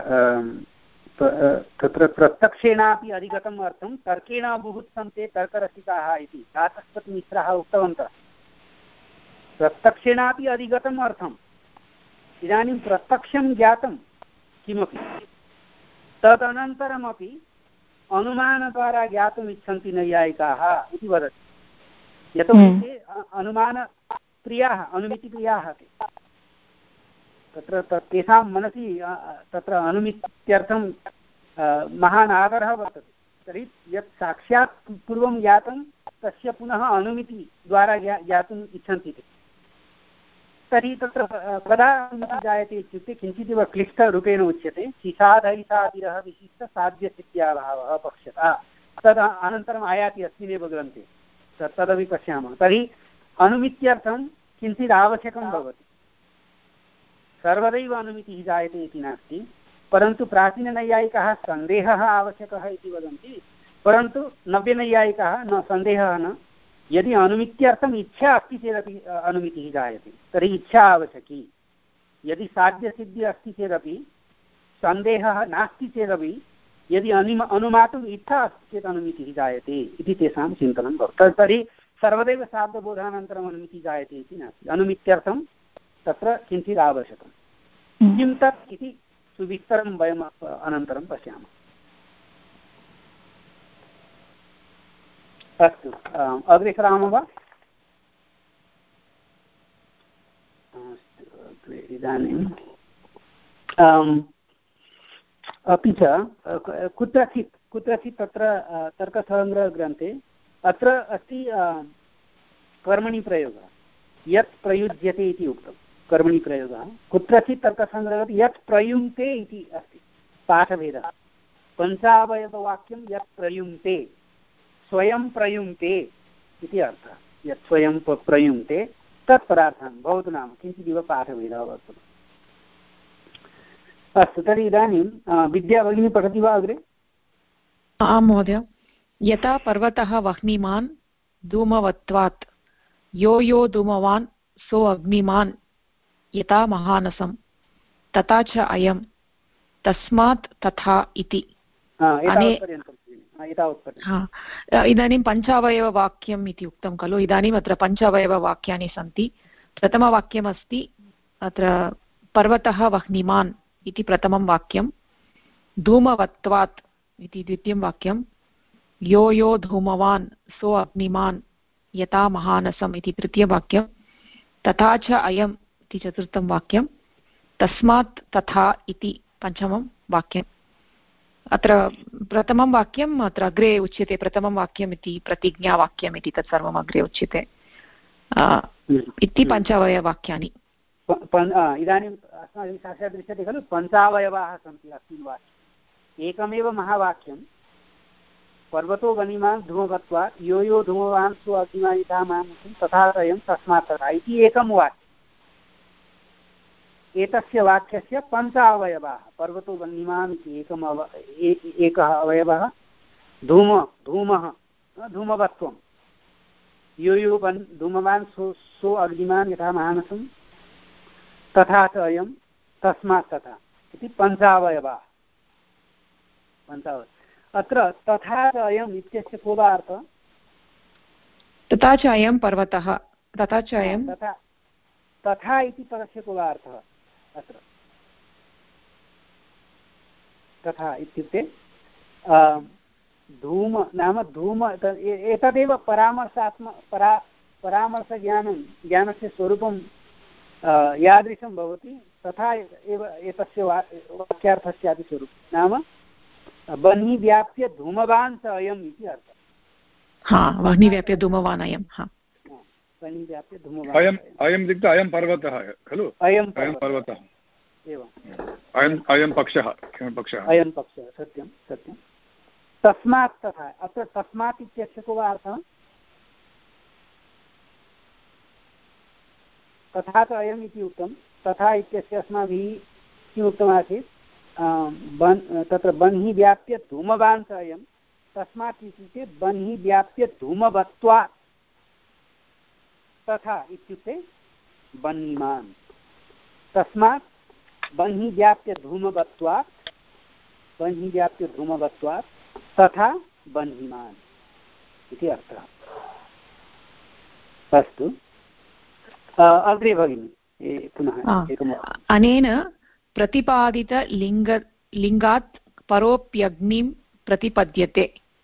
तत्र प्रत्यक्षेणापि अधिगतम् अर्थं तर्केण बुभुत्सन्ते तर्करसिकाः इति चातस्पतिमिश्राः उक्तवन्तः प्रत्यक्षेणापि अधिगतम् अर्थम् इदानीं प्रत्यक्षं ज्ञातं किमपि तदनन्तरमपि अनुमानद्वारा ज्ञातुम् इच्छन्ति नैयायिकाः इति वदति यतोहि ते अनुमानप्रियाः अनुमितिप्रियाः ते तत्र तेषां मनसि तत्र अनुमित्यर्थं महान् आदरः वर्तते तर्हि यत् साक्षात् पूर्वं ज्ञातं तस्य पुनः अनुमितिद्वारा ज्ञातुम् इच्छन्ति ते तर्हि तत्र कदा अनुमितिः जायते इत्युक्ते किञ्चिदिव क्लिष्टरूपेण उच्यते शिशाधैषादिरः विशिष्टसाध्यसिद्ध्याभावः पक्ष्यता तद् अनन्तरम् आयाति अस्मिन्नेव ग्रन्थे तदपि पश्यामः तर्हि अनुमित्यर्थं किञ्चित् आवश्यकं भवति सर्वदैव अनुमितिः जायते इति नास्ति परन्तु प्राचीननैयायिकाः सन्देहः आवश्यकः इति वदन्ति परन्तु नव्यनैयायिकाः न सन्देहः न यदि अनुमित्यर्थम् इच्छा अस्ति चेदपि अनुमितिः जायते तर्हि इच्छा आवश्यकी यदि साध्यसिद्धिः अस्ति चेदपि सन्देहः नास्ति चेदपि यदि अनुम अनुमातुम् इच्छा अस्ति चेत् अनुमितिः जायते इति तेषां चिन्तनं भवति तर्हि सर्वदैव शाब्दबोधानन्तरम् अनुमितिः जायते इति नास्ति अनुमित्यर्थं तत्र किञ्चित् आवश्यकं किं तत् इति सुविस्तरं वयम् अनन्तरं पश्यामः अस्तु अग्रे सरामः वा अस्तु इदानीं अपि च कुत्रचित् कुत्रचित् तत्र तर्कसङ्ग्रहग्रन्थे अत्र अस्ति कर्मणि प्रयोगः, यत् प्रयुज्यते इति उक्तं कर्मणि प्रयोगः। कुत्रचित् तर्कसङ्ग्रहे यत् प्रयुङ्क्ते इति अस्ति पाठभेदः। पञ्चावयववाक्यं यत् प्रयुङ्क्ते, स्वयं प्रयुङ्क्ते इति अर्थः। यत् स्वयं प्रयुङ्क्ते तत् पदार्थं भवतु नाम किञ्चिदिव पाठभेदः वर्तते। अस्तु, तर्हि इदानीं विद्या भगिनी पठति वा अग्रे? आं महोदय। यथा पर्वतः वह्निमान् धूमवत्वात्, यो यो धूमवान् सो अग्निमान् यथा महानसं, तथा च अयं तस्मात् तथा इति। इदानीं पञ्चावयववाक्यम् इति उक्तं खलु। इदानीम् अत्र पञ्चावयववाक्यानि सन्ति। प्रथमवाक्यमस्ति अत्र पर्वतः वह्निमान् इति प्रथमं वाक्यं, धूमवत्वात् इति द्वितीयं वाक्यं, यो यो धूमवान् सो अग्निमान् यथा महानसम् इति तृतीयवाक्यं, तथा च अयम् इति चतुर्थं वाक्यं, तस्मात् तथा इति पञ्चमं वाक्यम्। अत्र प्रथमं वाक्यम् अत्र अग्रे उच्यते, प्रथमं वाक्यम् इति प्रतिज्ञावाक्यम् इति तत्सर्वम् अग्रे उच्यते इति पञ्चावयववाक्यानि। इदानीम् अस्माभिः साक्षात् दृश्यते खलु पञ्चावयवाः सन्ति अस्मिन् वाक्ये। एकमेव महावाक्यं, पर्वतो वह्निमान् धूमवत्वात्, यो यो धूमवान् सो अग्निमान् यथा महानसं तथा अयं तस्मात् तथा इति एकं वाक्यम्। एतस्य वाक्यस्य पञ्च अवयवाः। पर्वतो वह्निमान् इति एकम् अव एकः अवयवः, धूम धूमः धूमवत्वं, यो यो वन् धूमवान् सो सो अग्निमान् यथा महानसं तथा च अयं तस्मात् तथा इति पञ्चावयवाः। पञ्चावयव अत्र तथा च अयम् इत्यस्य को वा अर्थः? तथा च अयं पर्वतः, तथा च अयं तथा तथा इति पदस्य को वा अर्थः अत्र? तथा इत्युक्ते धूम नाम धूम, एतदेव परामर्शात्म परा परामर्शज्ञानं ज्ञानस्य स्वरूपं यादृशं भवति तथा एव एतस्य वाक्यार्थस्यापि स्वरूपं। नाम वह्नि व्याप्य धूमवान् स अयम् इति अर्थः। हा, वह्नि व्याप्य धूमवान् अयं। हा, वह्नि व्याप्य धूमवान् अयम् अयम् इत्युक्ते अयं पर्वतः खलु। अयं पर्वतः एवम्। अयम् अयं पक्षः पक्षः अयं पक्षः सत्यं सत्यं। तस्मात् तथा, अत्र तस्मात् इत्यस्य को वा अर्थः? तथा च अयम् इति उक्तं। तथा इत्यस्य अस्माभिः किम् उक्तमासीत्? तत्र बन्हि व्याप्य धूमवान् च अयं, तस्मात् इत्युक्ते बन्हि व्याप्य धूमवत्वात्, तथा इत्युक्ते बह्निमान्। तस्मात् बन्हि व्याप्य धूमवत्वात्, बन्हि व्याप्य धूमवत्वात् तथा बह्निमान् इति अर्थः। अस्तु, अग्रे भगिनि पुनः एकम्। अनेन प्रतिपादितलिङ्ग लिङ्गात् परोऽप्यग्निं प्रतिपद्यते।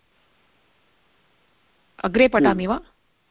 अग्रे पठामि वा?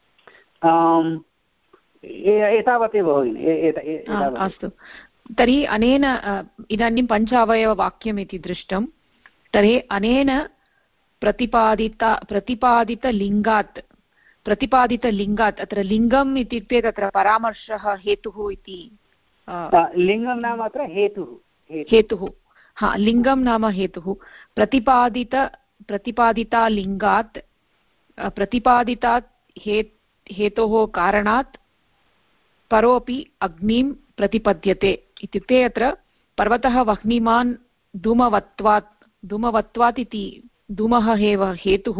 एतावदेव भगिनि। अस्तु, तर्हि अनेन इदानीं पञ्च अवयववाक्यम् इति दृष्टं। तर्हि अनेन प्रतिपादिता प्रतिपादितलिङ्गात् प्रतिपादितलिङ्गात् अत्र लिङ्गम् इत्युक्ते तत्र परामर्शः हेतुः इति। लिङ्गं नाम अत्र हेतुः। हेतुः, हा, लिङ्गं नाम हेतुः। प्रतिपादित प्रतिपादिता लिङ्गात् प्रतिपादितात् हे हेतोः कारणात् परोऽपि अग्निं प्रतिपद्यते। इत्युक्ते अत्र पर्वतः वह्निमान् धूमवत्वात्, धूमवत्वात् इति धूमः एव हेतुः।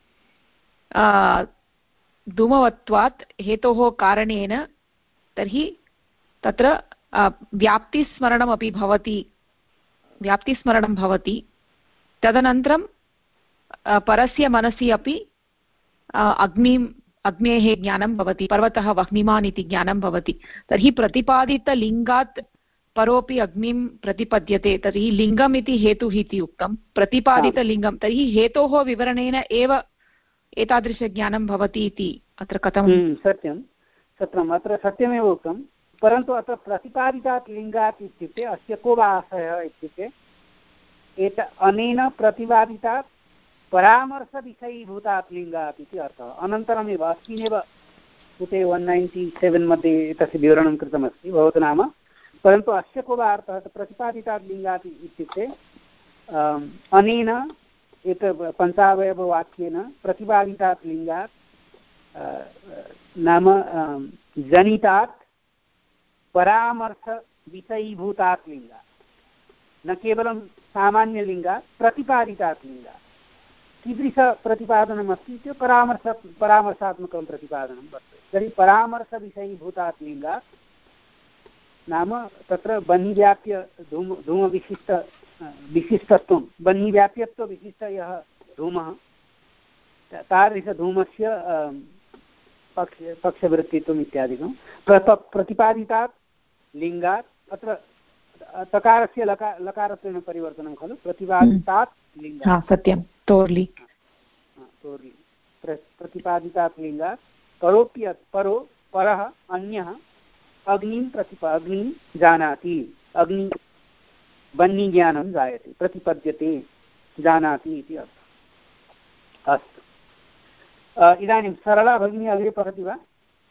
धूमवत्वात् हेतोः कारणेन तर्हि तत्र व्याप्तिस्मरणमपि भवति, व्याप्तिस्मरणं भवति। तदनन्तरं परस्य मनसि अपि अग्निम् अग्नेः ज्ञानं भवति, पर्वतः वह्निमान् इति ज्ञानं भवति। तर्हि प्रतिपादितलिङ्गात् परोऽपि अग्निं प्रतिपद्यते। तर्हि लिङ्गम् इति हेतुः इति उक्तं, प्रतिपादितलिङ्गं, तर्हि हेतोः विवरणेन एव एतादृशज्ञानं भवति इति अत्र कथं? सत्यं सत्यम्, अत्र सत्यमेव उक्तं। परन्तु अत्र प्रतिपादितात् लिङ्गात् इत्युक्ते अस्य को वा आशयः इत्युक्ते एत अनेन प्रतिपादितात् परामर्शविषयीभूतात् लिङ्गात् इति अर्थः। अनन्तरमेव अस्मिन्नेव पुटे वन् नैन्टि सेवेन् मध्ये एतस्य विवरणं कृतमस्ति भवतु नाम, परन्तु अस्य को वा अर्थः प्रतिपादितात् लिङ्गात् इत्युक्ते अनेन एत पञ्चावयववाक्येन प्रतिपादितात् लिङ्गात् नाम जनितात् परामर्शविषयीभूतात् लिङ्गात्, न केवलं सामान्यलिङ्गात् प्रतिपादितात् लिङ्गात्। कीदृशप्रतिपादनमस्ति इत्युक्ते परामर्श परामर्शात्मकं प्रतिपादनं वर्तते। तर्हि परामर्शविषयीभूतात् लिङ्गात् नाम तत्र बह्निव्याप्य धूम धूमविशिष्ट विशिष्टत्वं बह्निव्याप्यत्वविशिष्ट यः धूमः तादृशधूमस्य पक्ष पक्षवृत्तित्वम् इत्यादिकं प्रत प्रतिपादितात् लिङ्गात्। अत्र तकारस्य लका लकारत्वेन परिवर्तनं खलु, प्रतिपादितात् लिङ्गात्। सत्यं, तोर्लि तोर्लि प्रतिपादितात् लिङ्गात्। परोप्य परो परः अन्यः अग्निं प्रतिपा अग्निं जानाति, अग्नि बह्निज्ञानं जायते, प्रतिपद्यते, जानाति इति अर्थः। अस्तु, इदानीं सरला भगिनी अग्रे पठति वा?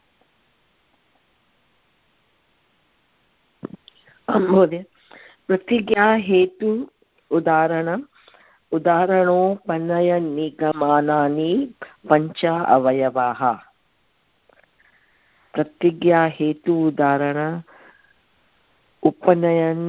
महोदय, प्रतिज्ञा हेतु उदाहरणम् उदाहरणोपनय निगमानानि पञ्च अवयवाः। प्रतिज्ञा हेतु उदाहरण उपनयन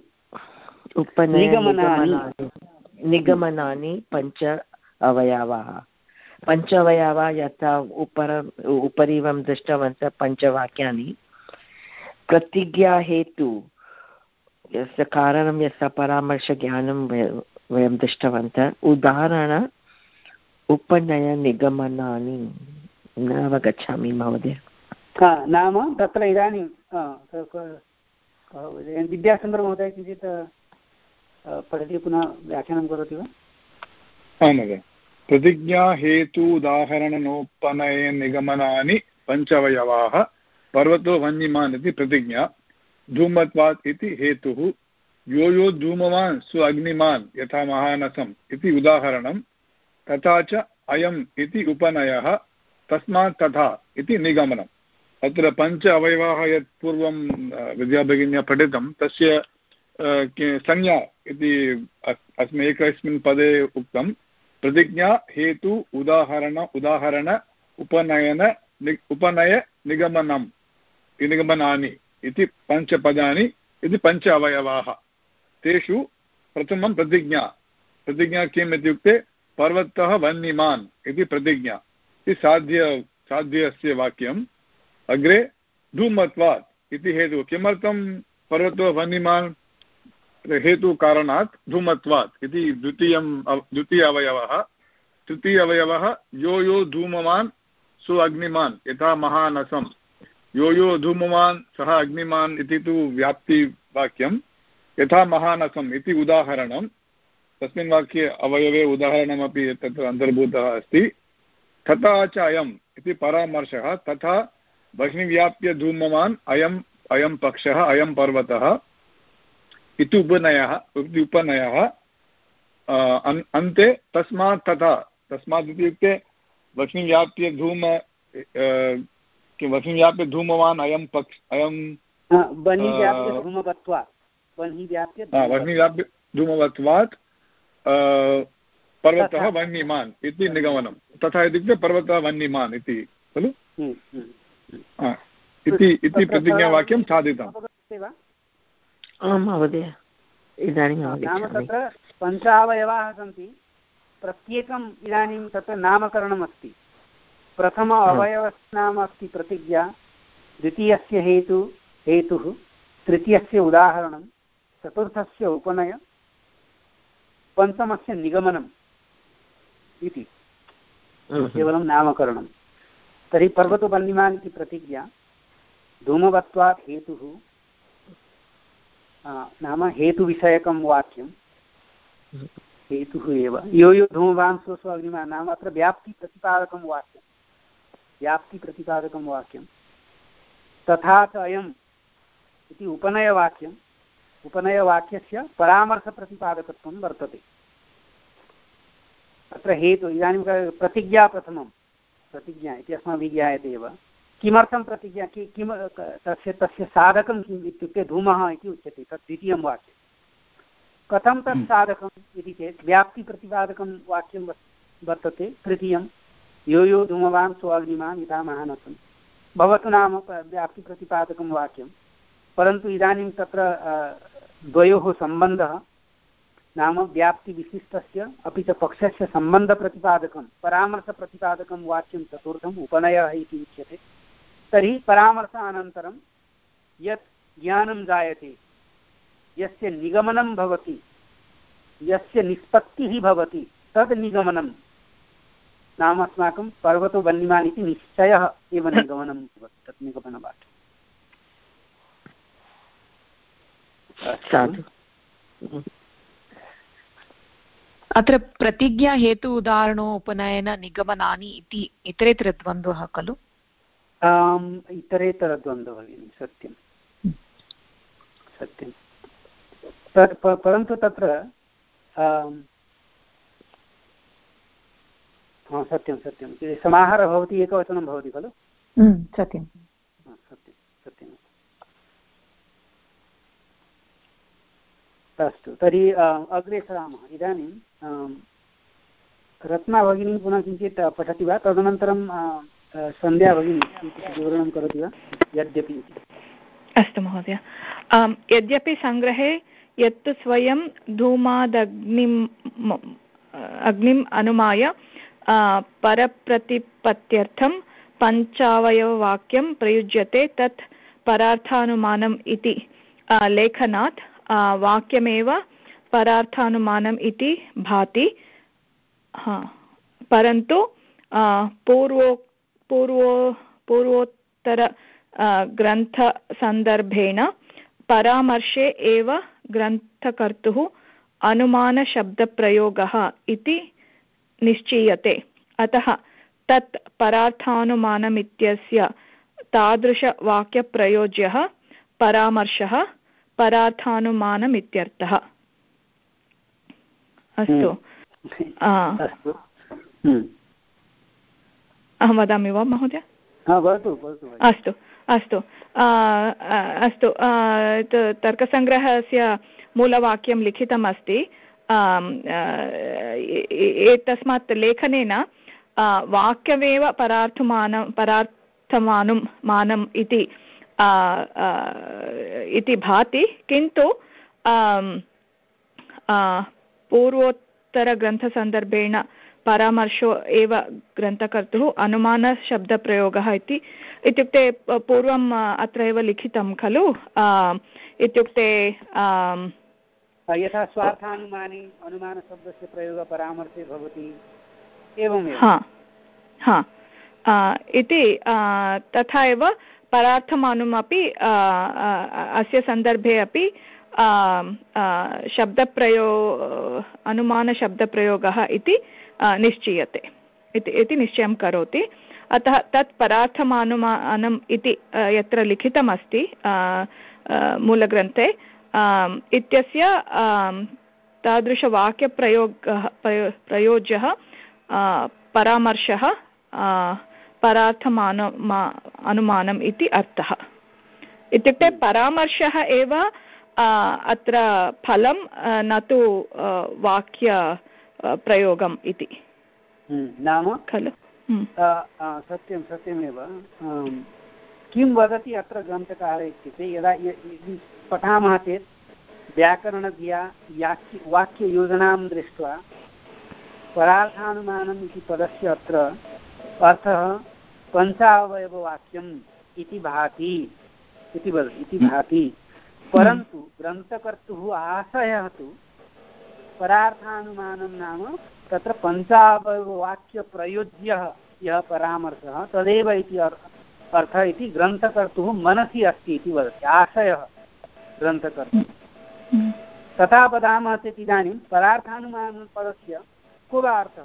उपनयन निगमनानि पञ्च अवयवाः। पञ्च अवयवाः यथा उपर उपरि वयं दृष्टवन्तः पञ्चवाक्यानि। प्रतिज्ञा हेतु यस्य कारणं यस्य परामर्शज्ञानं वयं दृष्टवन्तः। उदाहरण उपनयनिगमनानि न अवगच्छामि महोदय। नाम तत्र इदानीं विद्याशङ्कर किञ्चित् पठति, पुनः व्याख्यानं करोति वा? आं महोदय। प्रतिज्ञा हेतु उदाहरणनोपनय निगमनानि पञ्चवयवाः। पर्वतो वह्निमान् इति प्रतिज्ञा, धूमत्वात् इति हेतुः, यो यो धूमवान् सु अग्निमान् यथा महानसम् इति उदाहरणं, तथा च अयम् इति उपनयः, तस्मात् तथा इति निगमनम्। अत्र पञ्च अवयवाः यत् पूर्वं विद्याभगिन्या पठितं तस्य संज्ञा इति अस्मिन् एकस्मिन् पदे उक्तं। प्रतिज्ञा हेतु उदाहरण उदाहरण उपनयन उपनय निगमनम् निगमनानि इति पञ्चपदानि इति पञ्च अवयवाः। तेषु प्रथमं प्रतिज्ञा। प्रतिज्ञा किम् इत्युक्ते पर्वतः वह्निमान् इति प्रतिज्ञा इति साध्य साध्यस्य वाक्यम्। अग्रे धूमत्वात् इति हेतुः। किमर्थं पर्वतो वह्निमान्? हेतुकारणात् धूमत्वात् इति द्वितीयं द्वितीय अवयवः। तृतीय अवयवः यो यो धूमवान् सु अग्निमान् यथा महानसम्। यो यो धूमवान् सः अग्निमान् इति तु व्याप्तिवाक्यं। यथा महानसम् इति उदाहरणं। तस्मिन् वाक्ये अवयवे उदाहरणमपि तत्र अन्तर्भूतः अस्ति। तथा च अयम् इति परामर्शः। तथा बह्निव्याप्य धूमवान् अयम् अयं पक्षः अयं पर्वतः इति उपनयः इति उपनयः। अन्ते तस्मात् तथा। तस्मात् इत्युक्ते वह्निव्याप्य धूम वह्निव्याप्य धूमवान् अयं पक्ष अयं वह्निव्याप्य धूमवत्वात् पर्वतः वह्निमान् इति निगमनं। तथा इत्युक्ते पर्वतः वह्निमान् इति खलु इति प्रतिज्ञावाक्यं साधितम्। आं महोदय, इदानीं नाम तत्र पञ्चावयवाः सन्ति। प्रत्येकम् इदानीं तत्र नामकरणमस्ति। प्रथम अवयवस्य नाम अस्ति प्रतिज्ञा, द्वितीयस्य हेतु हेतुः, तृतीयस्य उदाहरणं, चतुर्थस्य उपनय, पञ्चमस्य निगमनम् इति केवलं नामकरणं। तर्हि पर्वतवह्निमान् इति प्रतिज्ञा, धूमवत्वात् हेतुः नाम हेतुविषयकं वाक्यं, हेतुः एव। यो यो धूमवान् सु सु अग्निमान् नाम अत्र व्याप्तिप्रतिपादकं वाक्यं, व्याप्तिप्रतिपादकं वाक्यं। तथा च अयम् इति उपनयवाक्यं, उपनयवाक्यस्य परामर्शप्रतिपादकत्वं वर्तते। अत्र हेतु इदानीं प्रतिज्ञा प्रथमं प्रतिज्ञा इति अस्माभिः ज्ञायते एव। किमर्थं प्रतिज्ञा कि किं तस्य तस्य साधकं किम् इत्युक्ते धूमः इति उच्यते, तत् द्वितीयं वाक्यं। कथं तत् साधकम् इति चेत् व्याप्तिप्रतिपादकं वाक्यं वर्तते तृतीयं, यो यो धूमवान् सो अग्निमान् यथा महानसं भवतु नाम व्याप्तिप्रतिपादकं वाक्यं। परन्तु इदानीं तत्र द्वयोः सम्बन्धः नाम व्याप्तिविशिष्टस्य अपि च पक्षस्य सम्बन्धप्रतिपादकं परामर्शप्रतिपादकं वाक्यं चतुर्थम् उपनयः इति उच्यते। तर्हि परामर्शानन्तरं यत् ज्ञानं जायते, यस्य निगमनं भवति, यस्य निष्पत्तिः भवति, तद् निगमनं नाम अस्माकं पर्वतो वह्निमान् इति निश्चयः एव निगमनं भवति, तत् निगमनवाक्यम्। अत्र प्रतिज्ञा हेतु उदाहरणो उपनयन निगमनानि इति इतरेतरद्वन्द्वः खलु? इतरेतरद्वन्द्वः भगिनि, सत्यं सत्यं। परन्तु तत्र सत्यं सत्यं समाहारः भवति, एकवचनं भवति खलु? सत्यं सत्यं सत्यम्। अस्तु, तर्हि अग्रे सरामः। इदानीं रत्ना भगिनी पुनः किञ्चित् पठति वा? तदनन्तरं सन्ध्या भगिनी किञ्चित् विवरणं करोति वा? यद्यपि। अस्तु महोदय। यद्यपि सङ्ग्रहे यत् स्वयं धूमादग्निम् अग्निम् अनुमाय परप्रतिपत्त्यर्थं पञ्चावयववाक्यं प्रयुज्यते, तत् परार्थानुमानम् इति लेखनात् वाक्यमेव परार्थानुमानम् इति भाति। हा, परन्तु पूर्वो पूर्वो पूर्वोत्तर ग्रन्थसन्दर्भेण परामर्शे एव ग्रन्थकर्तुः अनुमानशब्दप्रयोगः इति निश्चीयते। अतः तत् परार्थानुमानमित्यस्य तादृशवाक्यप्रयोज्यः परामर्शः परार्थानुमानमित्यर्थः। अस्तु, अहं वदामि वा महोदय? अस्तु अस्तु अस्तु तर्कसङ्ग्रहस्य मूलवाक्यं लिखितम् अस्ति। एतस्मात् लेखनेन वाक्यमेव परार्थमानं परार्थमानं मानम् इति इति भाति, किन्तु पूर्वोत्तरग्रन्थसन्दर्भेण परामर्शो एव ग्रन्थकर्तुः अनुमानशब्दप्रयोगः इति। इत्युक्ते पूर्वम् अत्र एव लिखितं खलु, इत्युक्ते यथा स्वार्थानुमाने अनुमानशब्दस्य प्रयोगः परामर्शे भवति, एवमेव। हा हा इति तथा एव परार्थमानुमपि अस्य सन्दर्भे अपि शब्दप्रयो अनुमानशब्दप्रयोगः इति निश्चीयते इति निश्चयं करोति। अतः तत् परार्थमानुमानम् इति यत्र लिखितमस्ति मूलग्रन्थे इत्यस्य तादृशवाक्यप्रयोगः प्रयोज्यः परामर्शः परार्थमानु अनुमानम् इति अर्थः। इत्युक्ते परामर्शः एव अत्र फलं, न तु वाक्यप्रयोगम् इति नाम खलु? सत्यं सत्यमेव। किं वदति अत्र ग्रन्थकारः इत्युक्ते, यदा पठामः चेत् व्याकरणधिया वाक्ययोजनां दृष्ट्वा परार्थानुमानम् इति पदस्य अत्र अर्थः पञ्चावयववाक्यम् इति भाति इति वदति इति भाति। परन्तु ग्रन्थकर्तुः आशयः तु परार्थानुमानं नाम तत्र पञ्चावयववाक्यप्रयोज्यः यः परामर्शः तदेव इति अर्थः इति ग्रन्थकर्तुः मनसि अस्ति इति वदति, आशयः ग्रन्थकर्तुः। तथा वदामः चेत् इदानीं परार्थानुमानपदस्य को वा अर्थः?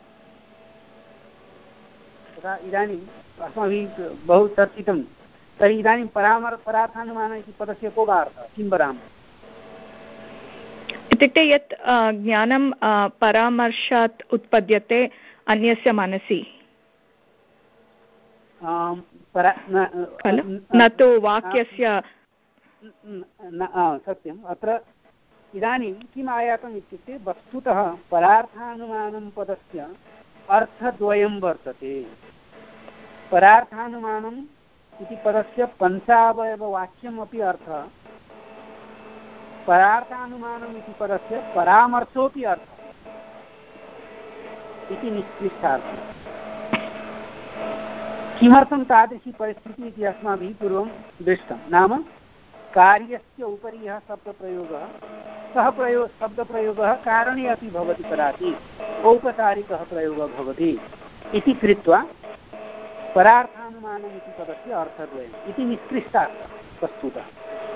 तथा इदानीम् अस्माभिः बहु चर्चितं, तर्हि इदानीं परामर् परार्थानुमान इति पदस्य को वा अर्थः? किं वदामः? इत्युक्ते यत् ज्ञानं परामर्शात् उत्पद्यते अन्यस्य मनसि खलु, न तु वाक्यस्य। सत्यम्। अत्र इदानीं किम् आयातम् इत्युक्ते वस्तुतः परार्थानुमानं पदस्य अर्थद्वयं वर्तते। परार्थानुमानम् इति पदस्य पञ्चावयववाक्यम् अपि अर्थः, परार्थानुमानम् इति पदस्य परामर्शोऽपि अर्थः इति निष्कृष्टार्थः। किमर्थं तादृशी परिस्थितिः इति अस्माभिः पूर्वं दृष्टं। नाम कार्यस्य उपरि यः शब्दप्रयोगः, सः प्रयोग शब्दप्रयोगः कारणे अपि भवति कदापि, औपचारिकः प्रयोगः भवति इति कृत्वा परार्थानुमानम् इति पदस्य अर्थद्वयम् इति निष्कृष्टार्थः वस्तुतः।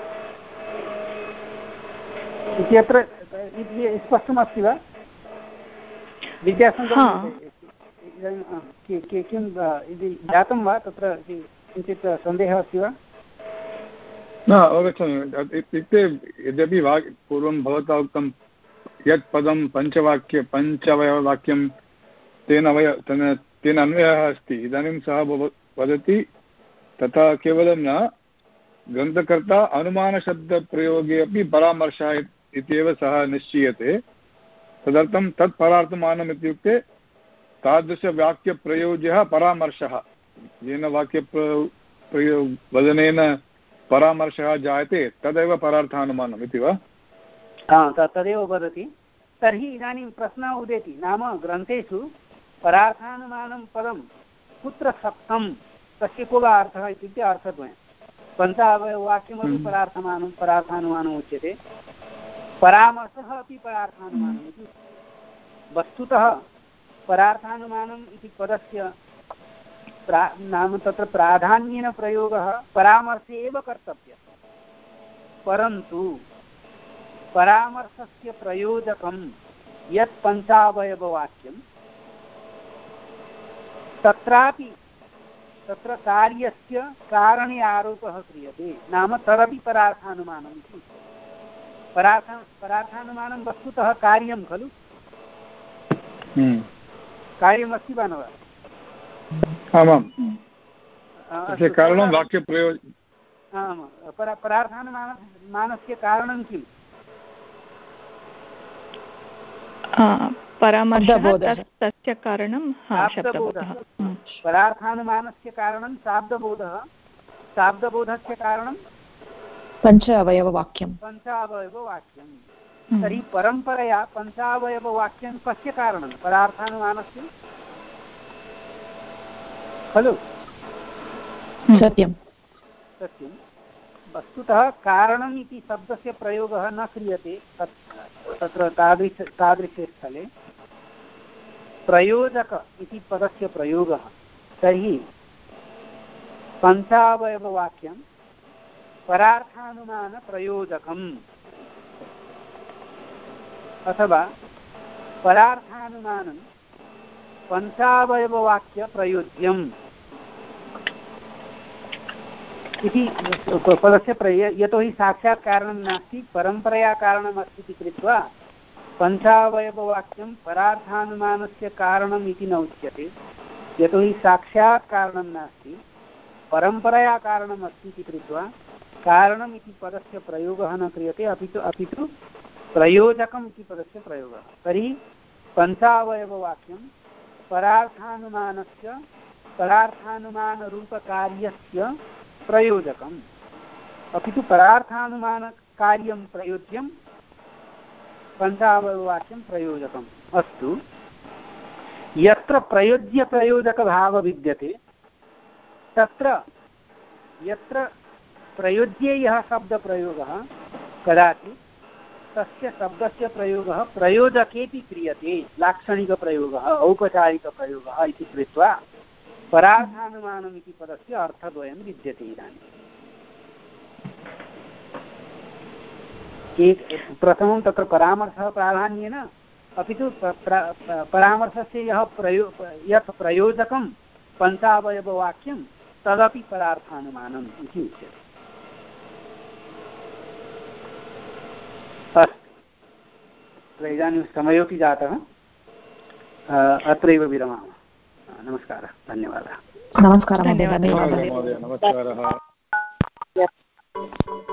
इत्यत्र स्पष्टमस्ति वा विद्यासङ्गमे? किं इति ज्ञातं वा? तत्र किञ्चित् सन्देहः अस्ति वा? न अवगच्छामि। इत्युक्ते यद्यपि वाक् पूर्वं भवता उक्तं यत् पदं पञ्चवाक्य पञ्चवयववाक्यं तेन वय तेन तेन अन्वयः अस्ति, इदानीं सः वदति तथा केवलं न, ग्रन्थकर्ता अनुमानशब्दप्रयोगे अपि परामर्शः इत्येव सः निश्चीयते। तदर्थं तत् परार्थमानम् इत्युक्ते तादृशवाक्यप्रयोज्यः परामर्शः, येन वाक्यप्रयो वदनेन परामर्शः जायते तदेव परार्थानुमानम् इति वा? तदेव वदति। तर्हि इदानीं प्रश्नः उदेति, नाम ग्रन्थेषु परार्थानुमानं पदं कुत्र सप्तं, तस्य को वा अर्थः इत्युक्ते अर्थद्वयं। पञ्चावयववाक्यमपि परार्थमानं परार्थानुमानम् उच्यते, परामर्शः अपि परार्थानुमानम् इति। वस्तुतः परार्थानुमानम् इति पदस्य प्रा नाम तत्र प्राधान्येन प्रयोगः परामर्शे एव कर्तव्यः, परन्तु परामर्शस्य प्रयोजकं यत् पञ्चावयववाक्यं तत्रापि तत्र कार्यस्य कारणे आरोपः क्रियते, नाम तदपि परार्थानुमानम् इति। परार्थ परार्थानुमानं वस्तुतः कार्यं खलु, कार्यमस्ति वा न वा? आमां, कारणं वाक्यप्रयोग। आमां, परार्थानुमानस्य कारणं किम्? परामर्शः तस्य कारणं शाब्दबोधः। परार्थानुमानस्य कारणं शाब्दबोधः, शाब्दबोधस्य कारणं पञ्चावयववाक्यं पञ्चावयववाक्यं। तर्हि परम्परया पञ्चावयववाक्यं कस्य कारणं? परार्थानुमानस्य खलु? सत्यं सत्यं। वस्तुतः कारणम् इति शब्दस्य प्रयोगः न क्रियते तत्र तादृश तादृशे स्थले। प्रयोजक इति पदस्य प्रयोगः। तर्हि पञ्चावयववाक्यं परार्थानुमानप्रयोजकम् अथवा परार्थानुमानं पञ्चावयववाक्यप्रयोज्यम् इति पदस्य प्रय यतोहि साक्षात् कारणं नास्ति, परम्परया कारणमस्ति इति कृत्वा पञ्चावयववाक्यं परार्थानुमानस्य कारणम् इति न उच्यते। यतोहि साक्षात् कारणं नास्ति, परम्परया कारणमस्ति इति कृत्वा कारणम् इति पदस्य प्रयोगः न क्रियते, अपि तु अपि तु प्रयोजकम् इति पदस्य प्रयोगः। तर्हि पञ्चावयववाक्यं परार्थानुमानस्य परार्थानुमानरूपकार्यस्य प्रयोजकम्, अपि तु परार्थानुमानकार्यं प्रयोज्यं पञ्चावयववाक्यं प्रयोजकम्। अस्तु, यत्र प्रयोज्यप्रयोजकभावः विद्यते तत्र यत्र प्रयोज्ये यः शब्दप्रयोगः कदाचित् तस्य शब्दस्य प्रयोगः प्रयोजकेपि क्रियते, लाक्षणिकप्रयोगः औपचारिकप्रयोगः इति कृत्वा परार्थानुमानम् इति पदस्य अर्थद्वयं विद्यते। इदानीम् एक प्रथमं तत्र परामर्शः प्राधान्येन, अपि तु परामर्शस्य यः प्रयो यत् प्रयोजकं पञ्चावयववाक्यं तदपि परार्थानुमानम् इति उच्यते। अत्र इदानीं समयोपि जातः, अत्रैव विरमामः। नमस्कारः, धन्यवादः। नमस्कारः महोदय, नमस्कारः।